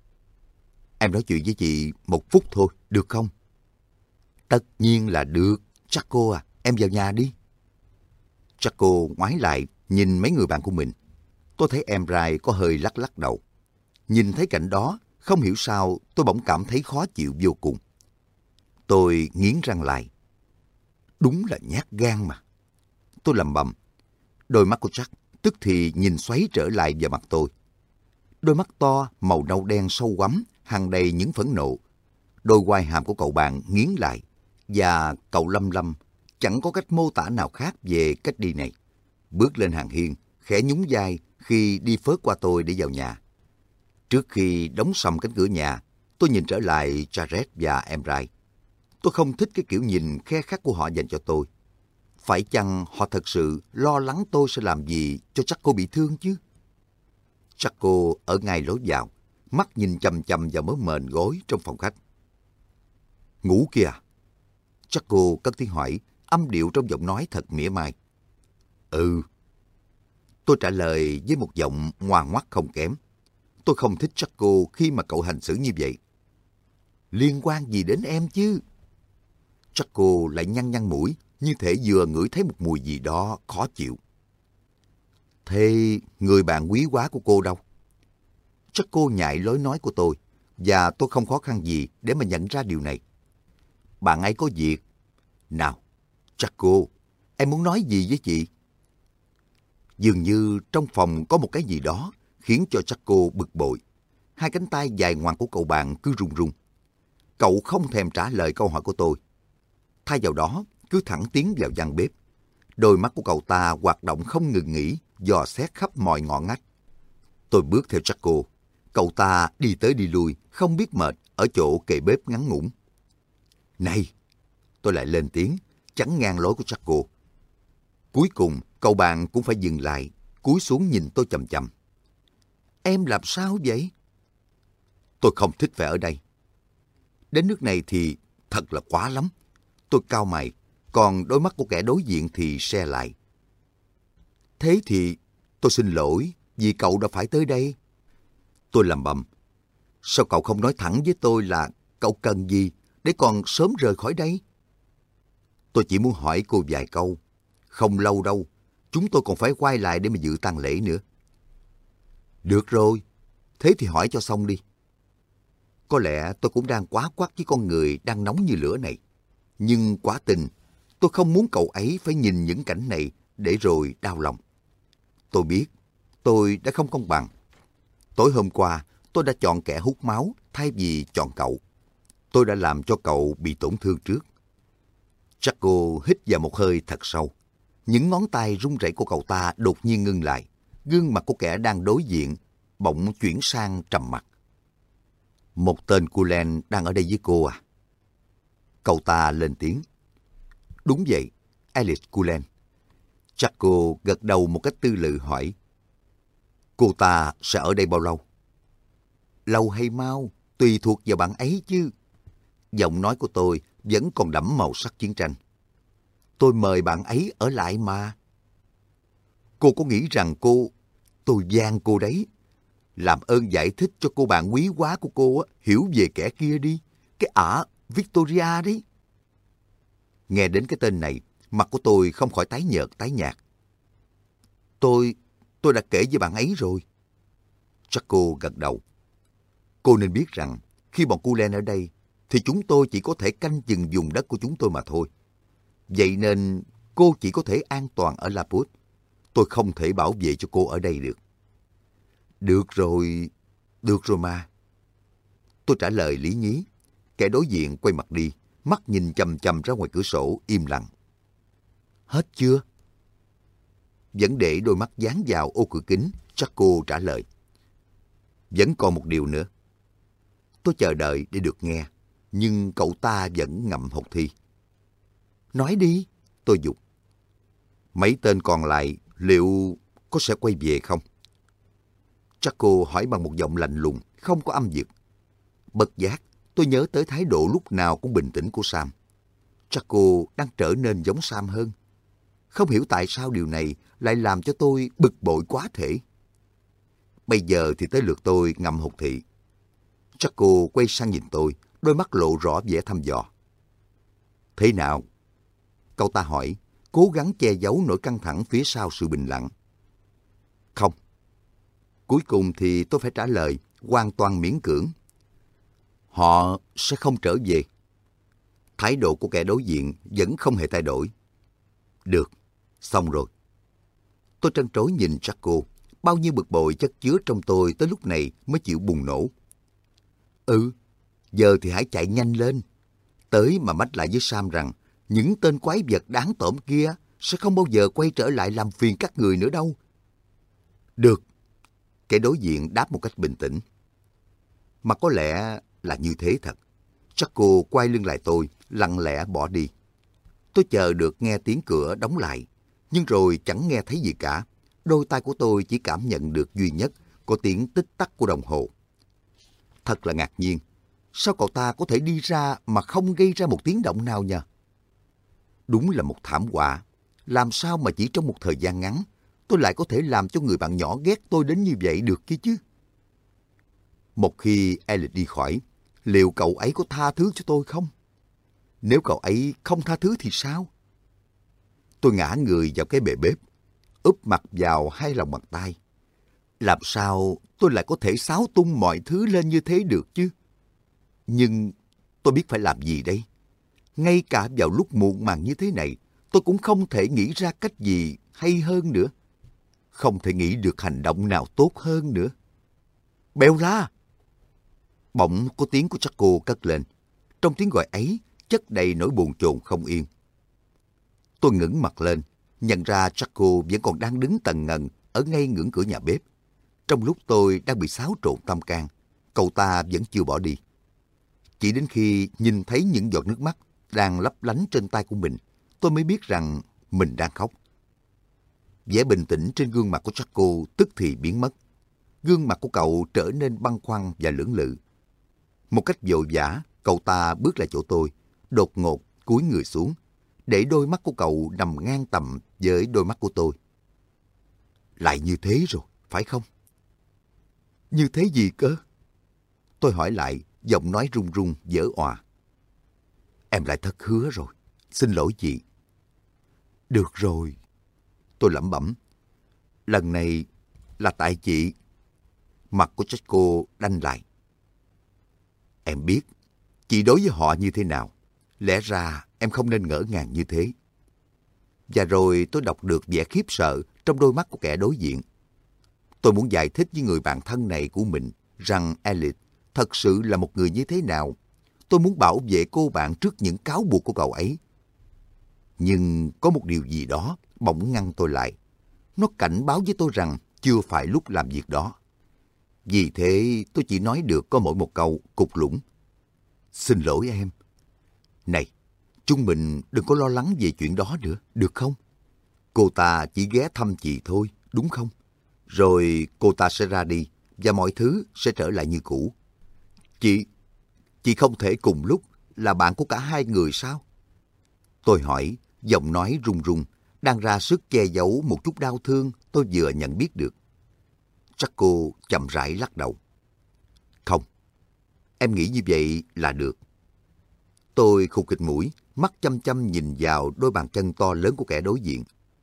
Em nói chuyện với chị một phút thôi, được không? Tất nhiên là được. Jaco à, em vào nhà đi. Chaco ngoái lại nhìn mấy người bạn của mình. Tôi thấy em Rai có hơi lắc lắc đầu. Nhìn thấy cảnh đó, không hiểu sao tôi bỗng cảm thấy khó chịu vô cùng. Tôi nghiến răng lại. Đúng là nhát gan mà. Tôi lầm bầm. Đôi mắt của Jack tức thì nhìn xoáy trở lại vào mặt tôi. Đôi mắt to, màu nâu đen sâu quắm, hằn đầy những phẫn nộ. Đôi quai hàm của cậu bạn nghiến lại, và cậu Lâm Lâm chẳng có cách mô tả nào khác về cách đi này. Bước lên hàng hiên, khẽ nhún vai khi đi phớt qua tôi để vào nhà. Trước khi đóng sầm cánh cửa nhà, tôi nhìn trở lại Jared và em Rai. Tôi không thích cái kiểu nhìn khe khắt của họ dành cho tôi. Phải chăng họ thật sự lo lắng tôi sẽ làm gì cho Chaco bị thương chứ? Chaco ở ngay lối vào, mắt nhìn chằm chằm vào mớ mền gối trong phòng khách. Ngủ kìa. Chaco cất tiếng hỏi, âm điệu trong giọng nói thật mỉa mai. Ừ. Tôi trả lời với một giọng ngoan ngoắt không kém. Tôi không thích Chaco khi mà cậu hành xử như vậy. Liên quan gì đến em chứ? Chaco lại nhăn nhăn mũi, như thể vừa ngửi thấy một mùi gì đó khó chịu. Thế người bạn quý hóa của cô đâu? Chaco nhại lối nói của tôi, và tôi không khó khăn gì để mà nhận ra điều này. Bạn ấy có việc. Nào, Chaco, em muốn nói gì với chị? Dường như trong phòng có một cái gì đó khiến cho Chaco bực bội. Hai cánh tay dài ngoằng của cậu bạn cứ run run. Cậu không thèm trả lời câu hỏi của tôi. Thay vào đó, cứ thẳng tiến vào gian bếp. Đôi mắt của cậu ta hoạt động không ngừng nghỉ, dò xét khắp mọi ngõ ngách. Tôi bước theo Chaco. Cậu ta đi tới đi lui, không biết mệt, ở chỗ kề bếp ngắn ngủn. Này! Tôi lại lên tiếng, chắn ngang lối của Chaco. Cuối cùng, cậu bạn cũng phải dừng lại, cúi xuống nhìn tôi chằm chằm. Em làm sao vậy? Tôi không thích phải ở đây. Đến nước này thì thật là quá lắm. Tôi cau mày, còn đôi mắt của kẻ đối diện thì se lại. Thế thì tôi xin lỗi vì cậu đã phải tới đây. Tôi lầm bầm. Sao cậu không nói thẳng với tôi là cậu cần gì để còn sớm rời khỏi đây? Tôi chỉ muốn hỏi cô vài câu. Không lâu đâu, chúng tôi còn phải quay lại để mà dự tang lễ nữa. Được rồi, thế thì hỏi cho xong đi. Có lẽ tôi cũng đang quá quắt với con người đang nóng như lửa này. Nhưng quả tình, tôi không muốn cậu ấy phải nhìn những cảnh này để rồi đau lòng. Tôi biết, tôi đã không công bằng. Tối hôm qua, tôi đã chọn kẻ hút máu thay vì chọn cậu. Tôi đã làm cho cậu bị tổn thương trước. Chaco hít vào một hơi thật sâu. Những ngón tay run rẩy của cậu ta đột nhiên ngưng lại. Gương mặt của kẻ đang đối diện bỗng chuyển sang trầm mặc. Một tên Cullen đang ở đây với cô à? Cậu ta lên tiếng. Đúng vậy, Alice Cullen. Chaco gật đầu một cách tư lự hỏi. Cô ta sẽ ở đây bao lâu? Lâu hay mau, tùy thuộc vào bạn ấy chứ. Giọng nói của tôi vẫn còn đẫm màu sắc chiến tranh. Tôi mời bạn ấy ở lại mà. Cô có nghĩ rằng cô... Tôi van cô đấy. Làm ơn giải thích cho cô bạn quý hóa của cô hiểu về kẻ kia đi. Cái ả Victoria đấy. Nghe đến cái tên này, mặt của tôi không khỏi tái nhợt tái nhạt. Tôi... tôi đã kể với bạn ấy rồi. Chaco gật đầu. Cô nên biết rằng, khi bọn Cullen ở đây, thì chúng tôi chỉ có thể canh chừng vùng đất của chúng tôi mà thôi. Vậy nên cô chỉ có thể an toàn ở Laput. Tôi không thể bảo vệ cho cô ở đây được. Được rồi, được rồi mà. Tôi trả lời lý nhí. Kẻ đối diện quay mặt đi, mắt nhìn chằm chằm ra ngoài cửa sổ, im lặng. Hết chưa? Vẫn để đôi mắt dán vào ô cửa kính, Chaco trả lời. Vẫn còn một điều nữa. Tôi chờ đợi để được nghe, nhưng cậu ta vẫn ngậm hột thi. Nói đi, tôi giục. Mấy tên còn lại liệu có sẽ quay về không? Chaco hỏi bằng một giọng lạnh lùng, không có âm vực. Bất giác, tôi nhớ tới thái độ lúc nào cũng bình tĩnh của Sam. Chaco đang trở nên giống Sam hơn. Không hiểu tại sao điều này lại làm cho tôi bực bội quá thể. Bây giờ thì tới lượt tôi ngậm hột thị. Chaco quay sang nhìn tôi, đôi mắt lộ rõ vẻ thăm dò. Thế nào? Cậu ta hỏi, cố gắng che giấu nỗi căng thẳng phía sau sự bình lặng. Không. Cuối cùng thì tôi phải trả lời, hoàn toàn miễn cưỡng. Họ sẽ không trở về. Thái độ của kẻ đối diện vẫn không hề thay đổi. Được, xong rồi. Tôi trân trối nhìn Jaco, bao nhiêu bực bội chất chứa trong tôi tới lúc này mới chịu bùng nổ. Ừ, giờ thì hãy chạy nhanh lên. Tới mà mách lại với Sam rằng những tên quái vật đáng tởm kia sẽ không bao giờ quay trở lại làm phiền các người nữa đâu. Được, kẻ đối diện đáp một cách bình tĩnh. Mà có lẽ là như thế thật. Jaco quay lưng lại tôi, lặng lẽ bỏ đi. Tôi chờ được nghe tiếng cửa đóng lại, nhưng rồi chẳng nghe thấy gì cả. Đôi tai của tôi chỉ cảm nhận được duy nhất có tiếng tích tắc của đồng hồ. Thật là ngạc nhiên, sao cậu ta có thể đi ra mà không gây ra một tiếng động nào nhỉ? Đúng là một thảm họa. Làm sao mà chỉ trong một thời gian ngắn, tôi lại có thể làm cho người bạn nhỏ ghét tôi đến như vậy được kia chứ? Một khi Elliot đi khỏi, liệu cậu ấy có tha thứ cho tôi không? Nếu cậu ấy không tha thứ thì sao? Tôi ngã người vào cái bệ bếp, úp mặt vào hai lòng bàn tay. Làm sao tôi lại có thể xáo tung mọi thứ lên như thế được chứ? Nhưng tôi biết phải làm gì đây? Ngay cả vào lúc muộn màng như thế này, tôi cũng không thể nghĩ ra cách gì hay hơn nữa. Không thể nghĩ được hành động nào tốt hơn nữa. Bella! Bỗng có tiếng của Jaco cất lên. Trong tiếng gọi ấy, chất đầy nỗi buồn chồn không yên. Tôi ngẩng mặt lên, nhận ra Jaco vẫn còn đang đứng tần ngần ở ngay ngưỡng cửa nhà bếp. Trong lúc tôi đang bị xáo trộn tâm can, cậu ta vẫn chưa bỏ đi. Chỉ đến khi nhìn thấy những giọt nước mắt đang lấp lánh trên tay của mình, tôi mới biết rằng mình đang khóc. Vẻ bình tĩnh trên gương mặt của Jaco tức thì biến mất. Gương mặt của cậu trở nên băn khoăn và lưỡng lự. Một cách vội vã, cậu ta bước lại chỗ tôi, đột ngột cúi người xuống, để đôi mắt của cậu nằm ngang tầm với đôi mắt của tôi. Lại như thế rồi, phải không? Như thế gì cơ? Tôi hỏi lại, giọng nói run run, vỡ òa. Em lại thất hứa rồi, xin lỗi chị. Được rồi, tôi lẩm bẩm. Lần này là tại chị. Mặt của Jaco đanh lại. Em biết, chị đối với họ như thế nào. Lẽ ra em không nên ngỡ ngàng như thế. Và rồi tôi đọc được vẻ khiếp sợ trong đôi mắt của kẻ đối diện. Tôi muốn giải thích với người bạn thân này của mình rằng Elliot thật sự là một người như thế nào. Tôi muốn bảo vệ cô bạn trước những cáo buộc của cậu ấy. Nhưng có một điều gì đó bỗng ngăn tôi lại. Nó cảnh báo với tôi rằng chưa phải lúc làm việc đó. Vì thế tôi chỉ nói được có mỗi một câu cục lũng. Xin lỗi em. Này, chúng mình đừng có lo lắng về chuyện đó nữa, được không? Cô ta chỉ ghé thăm chị thôi, đúng không? Rồi cô ta sẽ ra đi và mọi thứ sẽ trở lại như cũ. Chị, chị không thể cùng lúc là bạn của cả hai người sao? Tôi hỏi, giọng nói run run, đang ra sức che giấu một chút đau thương tôi vừa nhận biết được. Jaco chậm rãi lắc đầu. Không, em nghĩ như vậy là được. Tôi khục khịch mũi, mắt chăm chăm nhìn vào đôi bàn chân to lớn của kẻ đối diện.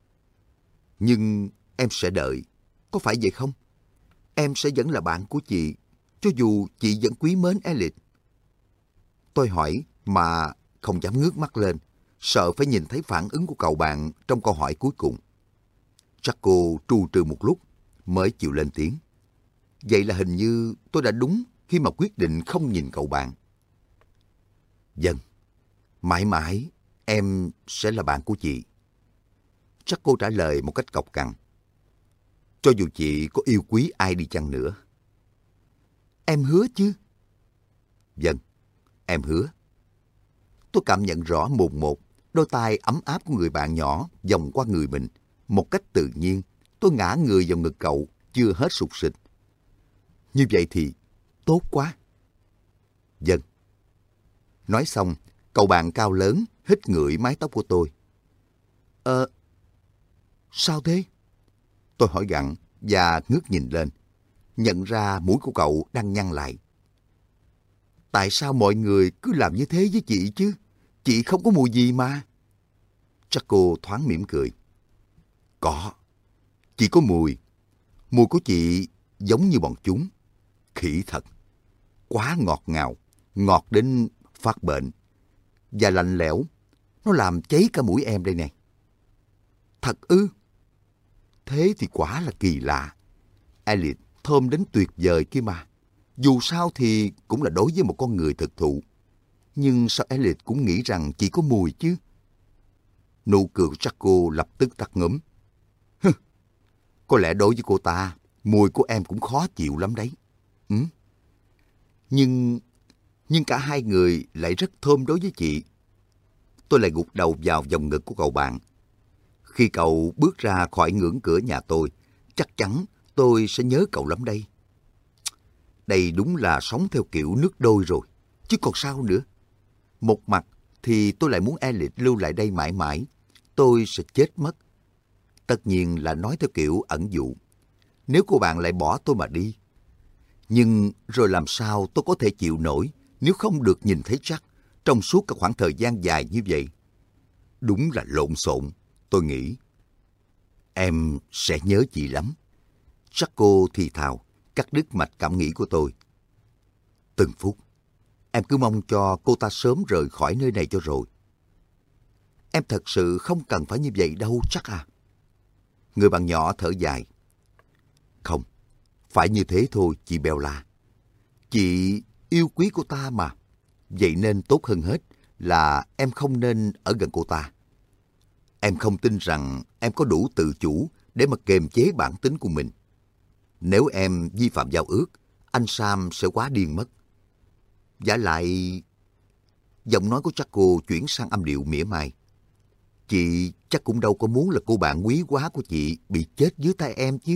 Nhưng em sẽ đợi, có phải vậy không? Em sẽ vẫn là bạn của chị, cho dù chị vẫn quý mến Elliot. Tôi hỏi mà không dám ngước mắt lên, sợ phải nhìn thấy phản ứng của cậu bạn trong câu hỏi cuối cùng. Jaco trù trừ một lúc, mới chịu lên tiếng. Vậy là hình như tôi đã đúng khi mà quyết định không nhìn cậu bạn. Vâng, mãi mãi em sẽ là bạn của chị. Jaco trả lời một cách cộc cằn. Cho dù chị có yêu quý ai đi chăng nữa. Em hứa chứ? Vâng, em hứa. Tôi cảm nhận rõ mồn một, đôi tay ấm áp của người bạn nhỏ vòng qua người mình. Một cách tự nhiên, tôi ngã người vào ngực cậu, chưa hết sục sịch. Như vậy thì tốt quá. Vâng. Nói xong, cậu bạn cao lớn hít ngửi mái tóc của tôi. Ờ, sao thế? Tôi hỏi gặng và ngước nhìn lên, nhận ra mũi của cậu đang nhăn lại. Tại sao mọi người cứ làm như thế với chị chứ? Chị không có mùi gì mà. Jaco thoáng mỉm cười. Có. Chỉ có mùi. Mùi của chị giống như bọn chúng. Khỉ thật. Quá ngọt ngào. Ngọt đến phát bệnh. Và lạnh lẽo. Nó làm cháy cả mũi em đây nè. Thật ư? Thế thì quả là kỳ lạ. Elliot thơm đến tuyệt vời kia mà. Dù sao thì cũng là đối với một con người thực thụ. Nhưng sao Elliot cũng nghĩ rằng chỉ có mùi chứ? Nụ cười của Jaco lập tức tắt ngấm. Có lẽ đối với cô ta, mùi của em cũng khó chịu lắm đấy. Ừ? Nhưng, nhưng cả hai người lại rất thơm đối với chị. Tôi lại gục đầu vào vòng ngực của cậu bạn. Khi cậu bước ra khỏi ngưỡng cửa nhà tôi, chắc chắn tôi sẽ nhớ cậu lắm đây. Đây đúng là sống theo kiểu nước đôi rồi, chứ còn sao nữa. Một mặt thì tôi lại muốn Elliot lưu lại đây mãi mãi. Tôi sẽ chết mất. Tất nhiên là nói theo kiểu ẩn dụ. Nếu cô bạn lại bỏ tôi mà đi. Nhưng rồi làm sao tôi có thể chịu nổi nếu không được nhìn thấy Jack trong suốt cả khoảng thời gian dài như vậy? Đúng là lộn xộn, tôi nghĩ. Em sẽ nhớ chị lắm. Jaco thì thào, cắt đứt mạch cảm nghĩ của tôi. Từng phút, em cứ mong cho cô ta sớm rời khỏi nơi này cho rồi. Em thật sự không cần phải như vậy đâu chắc à. Người bạn nhỏ thở dài. Không, phải như thế thôi chị Bella. Chị yêu quý cô ta mà. Vậy nên tốt hơn hết là em không nên ở gần cô ta. Em không tin rằng em có đủ tự chủ để mà kiềm chế bản tính của mình. Nếu em vi phạm giao ước, anh Sam sẽ quá điên mất. Vả lại... Giọng nói của Jaco chuyển sang âm điệu mỉa mai. Chị chắc cũng đâu có muốn là cô bạn quý quá của chị bị chết dưới tay em chứ.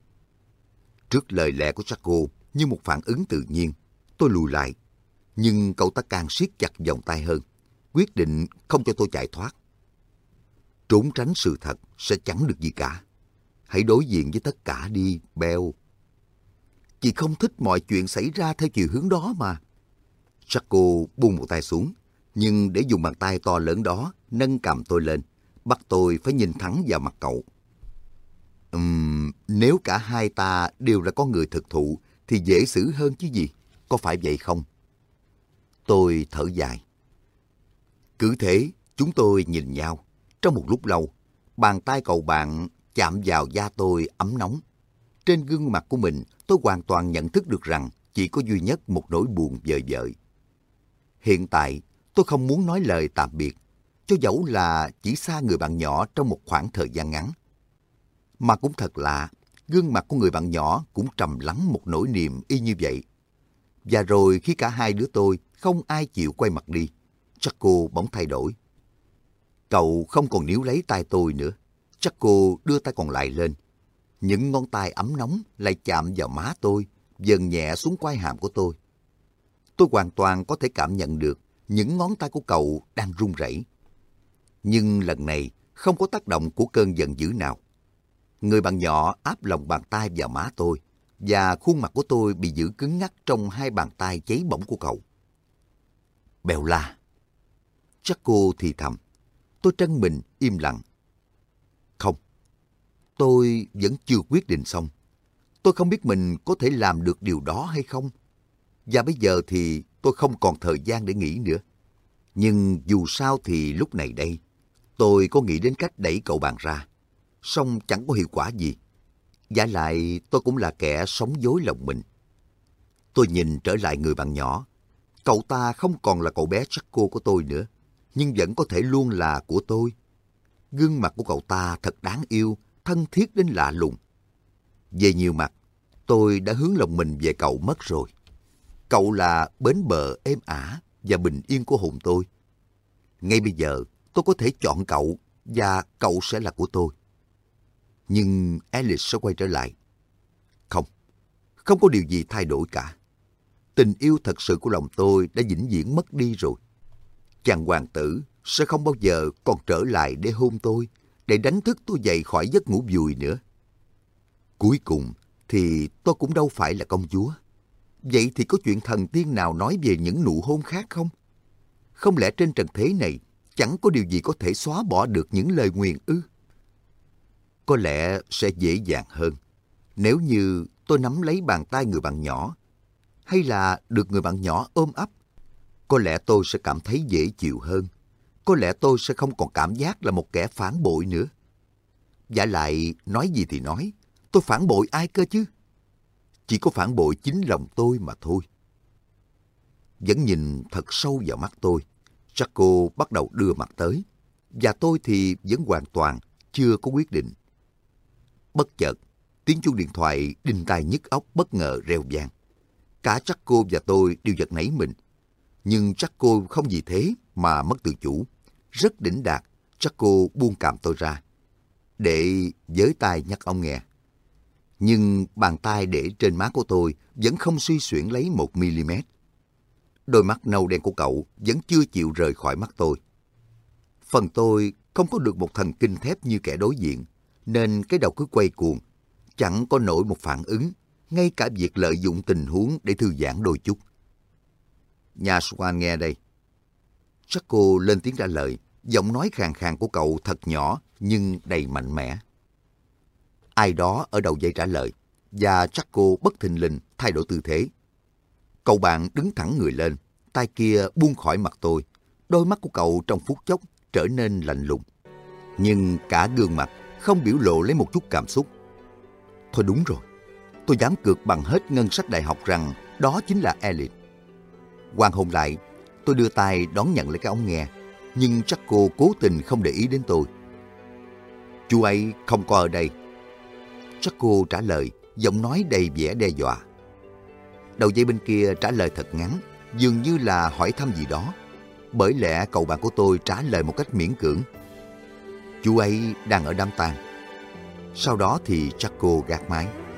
Trước lời lẽ của Jaco, như một phản ứng tự nhiên, tôi lùi lại. Nhưng cậu ta càng siết chặt vòng tay hơn, quyết định không cho tôi chạy thoát. Trốn tránh sự thật sẽ chẳng được gì cả. Hãy đối diện với tất cả đi, Bell. Chị không thích mọi chuyện xảy ra theo chiều hướng đó mà. Jaco buông một tay xuống, nhưng để dùng bàn tay to lớn đó nâng cầm tôi lên, bắt tôi phải nhìn thẳng vào mặt cậu. Uhm, nếu cả hai ta đều là con người thực thụ thì dễ xử hơn chứ gì, có phải vậy không? Tôi thở dài. Cứ thế, chúng tôi nhìn nhau. Trong một lúc lâu, bàn tay cậu bạn chạm vào da tôi ấm nóng. Trên gương mặt của mình, tôi hoàn toàn nhận thức được rằng chỉ có duy nhất một nỗi buồn vời vợi. Hiện tại, tôi không muốn nói lời tạm biệt, cho dẫu là chỉ xa người bạn nhỏ trong một khoảng thời gian ngắn. Mà cũng thật lạ, gương mặt của người bạn nhỏ cũng trầm lắng một nỗi niềm y như vậy. Và rồi khi cả hai đứa tôi không ai chịu quay mặt đi, Jaco bỗng thay đổi. Cậu không còn níu lấy tay tôi nữa. Jaco đưa tay còn lại lên. Những ngón tay ấm nóng lại chạm vào má tôi, dần nhẹ xuống quai hàm của tôi. Tôi hoàn toàn có thể cảm nhận được những ngón tay của cậu đang run rẩy. Nhưng lần này không có tác động của cơn giận dữ nào. Người bạn nhỏ áp lòng bàn tay vào má tôi, và khuôn mặt của tôi bị giữ cứng ngắc trong hai bàn tay cháy bỏng của cậu. Bella. Jaco thì thầm. Tôi trân mình im lặng. Không, tôi vẫn chưa quyết định xong. Tôi không biết mình có thể làm được điều đó hay không. Và bây giờ thì tôi không còn thời gian để nghĩ nữa. Nhưng dù sao thì lúc này đây, tôi có nghĩ đến cách đẩy cậu bạn ra. Song chẳng có hiệu quả gì. Vả lại tôi cũng là kẻ sống dối lòng mình. Tôi nhìn trở lại người bạn nhỏ. Cậu ta không còn là cậu bé Jaco của tôi nữa, nhưng vẫn có thể luôn là của tôi. Gương mặt của cậu ta thật đáng yêu, thân thiết đến lạ lùng. Về nhiều mặt, tôi đã hướng lòng mình về cậu mất rồi. Cậu là bến bờ êm ả và bình yên của hồn tôi. Ngay bây giờ, tôi có thể chọn cậu và cậu sẽ là của tôi. Nhưng Alice sẽ quay trở lại. Không, không có điều gì thay đổi cả. Tình yêu thật sự của lòng tôi đã vĩnh viễn mất đi rồi. Chàng hoàng tử sẽ không bao giờ còn trở lại để hôn tôi, để đánh thức tôi dậy khỏi giấc ngủ vùi nữa. Cuối cùng thì tôi cũng đâu phải là công chúa. Vậy thì có chuyện thần tiên nào nói về những nụ hôn khác không? Không lẽ trên trần thế này chẳng có điều gì có thể xóa bỏ được những lời nguyền ư? Có lẽ sẽ dễ dàng hơn nếu như tôi nắm lấy bàn tay người bạn nhỏ, hay là được người bạn nhỏ ôm ấp. Có lẽ tôi sẽ cảm thấy dễ chịu hơn. Có lẽ tôi sẽ không còn cảm giác là một kẻ phản bội nữa. Vả lại, nói gì thì nói, tôi phản bội ai cơ chứ? Chỉ có phản bội chính lòng tôi mà thôi. Vẫn nhìn thật sâu vào mắt tôi, Jaco bắt đầu đưa mặt tới, và tôi thì vẫn hoàn toàn chưa có quyết định. Bất chợt, tiếng chuông điện thoại đinh tai nhức óc bất ngờ reo vang. Cả Jaco và tôi đều giật nảy mình. Nhưng Jaco không vì thế mà mất tự chủ. Rất đỉnh đạt, Jaco buông càm tôi ra, để với tay nhắc ông nghe. Nhưng bàn tay để trên má của tôi vẫn không suy xuyển lấy một mi-li-mét. Đôi mắt nâu đen của cậu vẫn chưa chịu rời khỏi mắt tôi. Phần tôi không có được một thần kinh thép như kẻ đối diện, nên cái đầu cứ quay cuồng, chẳng có nổi một phản ứng, ngay cả việc lợi dụng tình huống để thư giãn đôi chút. Nhà Swan nghe đây. Jaco lên tiếng trả lời, giọng nói khàn khàn của cậu thật nhỏ nhưng đầy mạnh mẽ. Ai đó ở đầu dây trả lời, và Jaco bất thình lình thay đổi tư thế. Cậu bạn đứng thẳng người lên, tay kia buông khỏi mặt tôi. Đôi mắt của cậu trong phút chốc trở nên lạnh lùng, nhưng cả gương mặt không biểu lộ lấy một chút cảm xúc. Thôi đúng rồi, tôi dám cược bằng hết ngân sách đại học rằng đó chính là Elliot. Hoàn hồn lại, tôi đưa tay đón nhận lấy cái ống nghe, nhưng Jaco cố tình không để ý đến tôi. Chú ấy không có ở đây. Jaco trả lời, giọng nói đầy vẻ đe dọa. Đầu dây bên kia trả lời thật ngắn, dường như là hỏi thăm gì đó. Bởi lẽ cậu bạn của tôi trả lời một cách miễn cưỡng. Chú ấy đang ở đám tang. Sau đó thì Jaco gạt máy.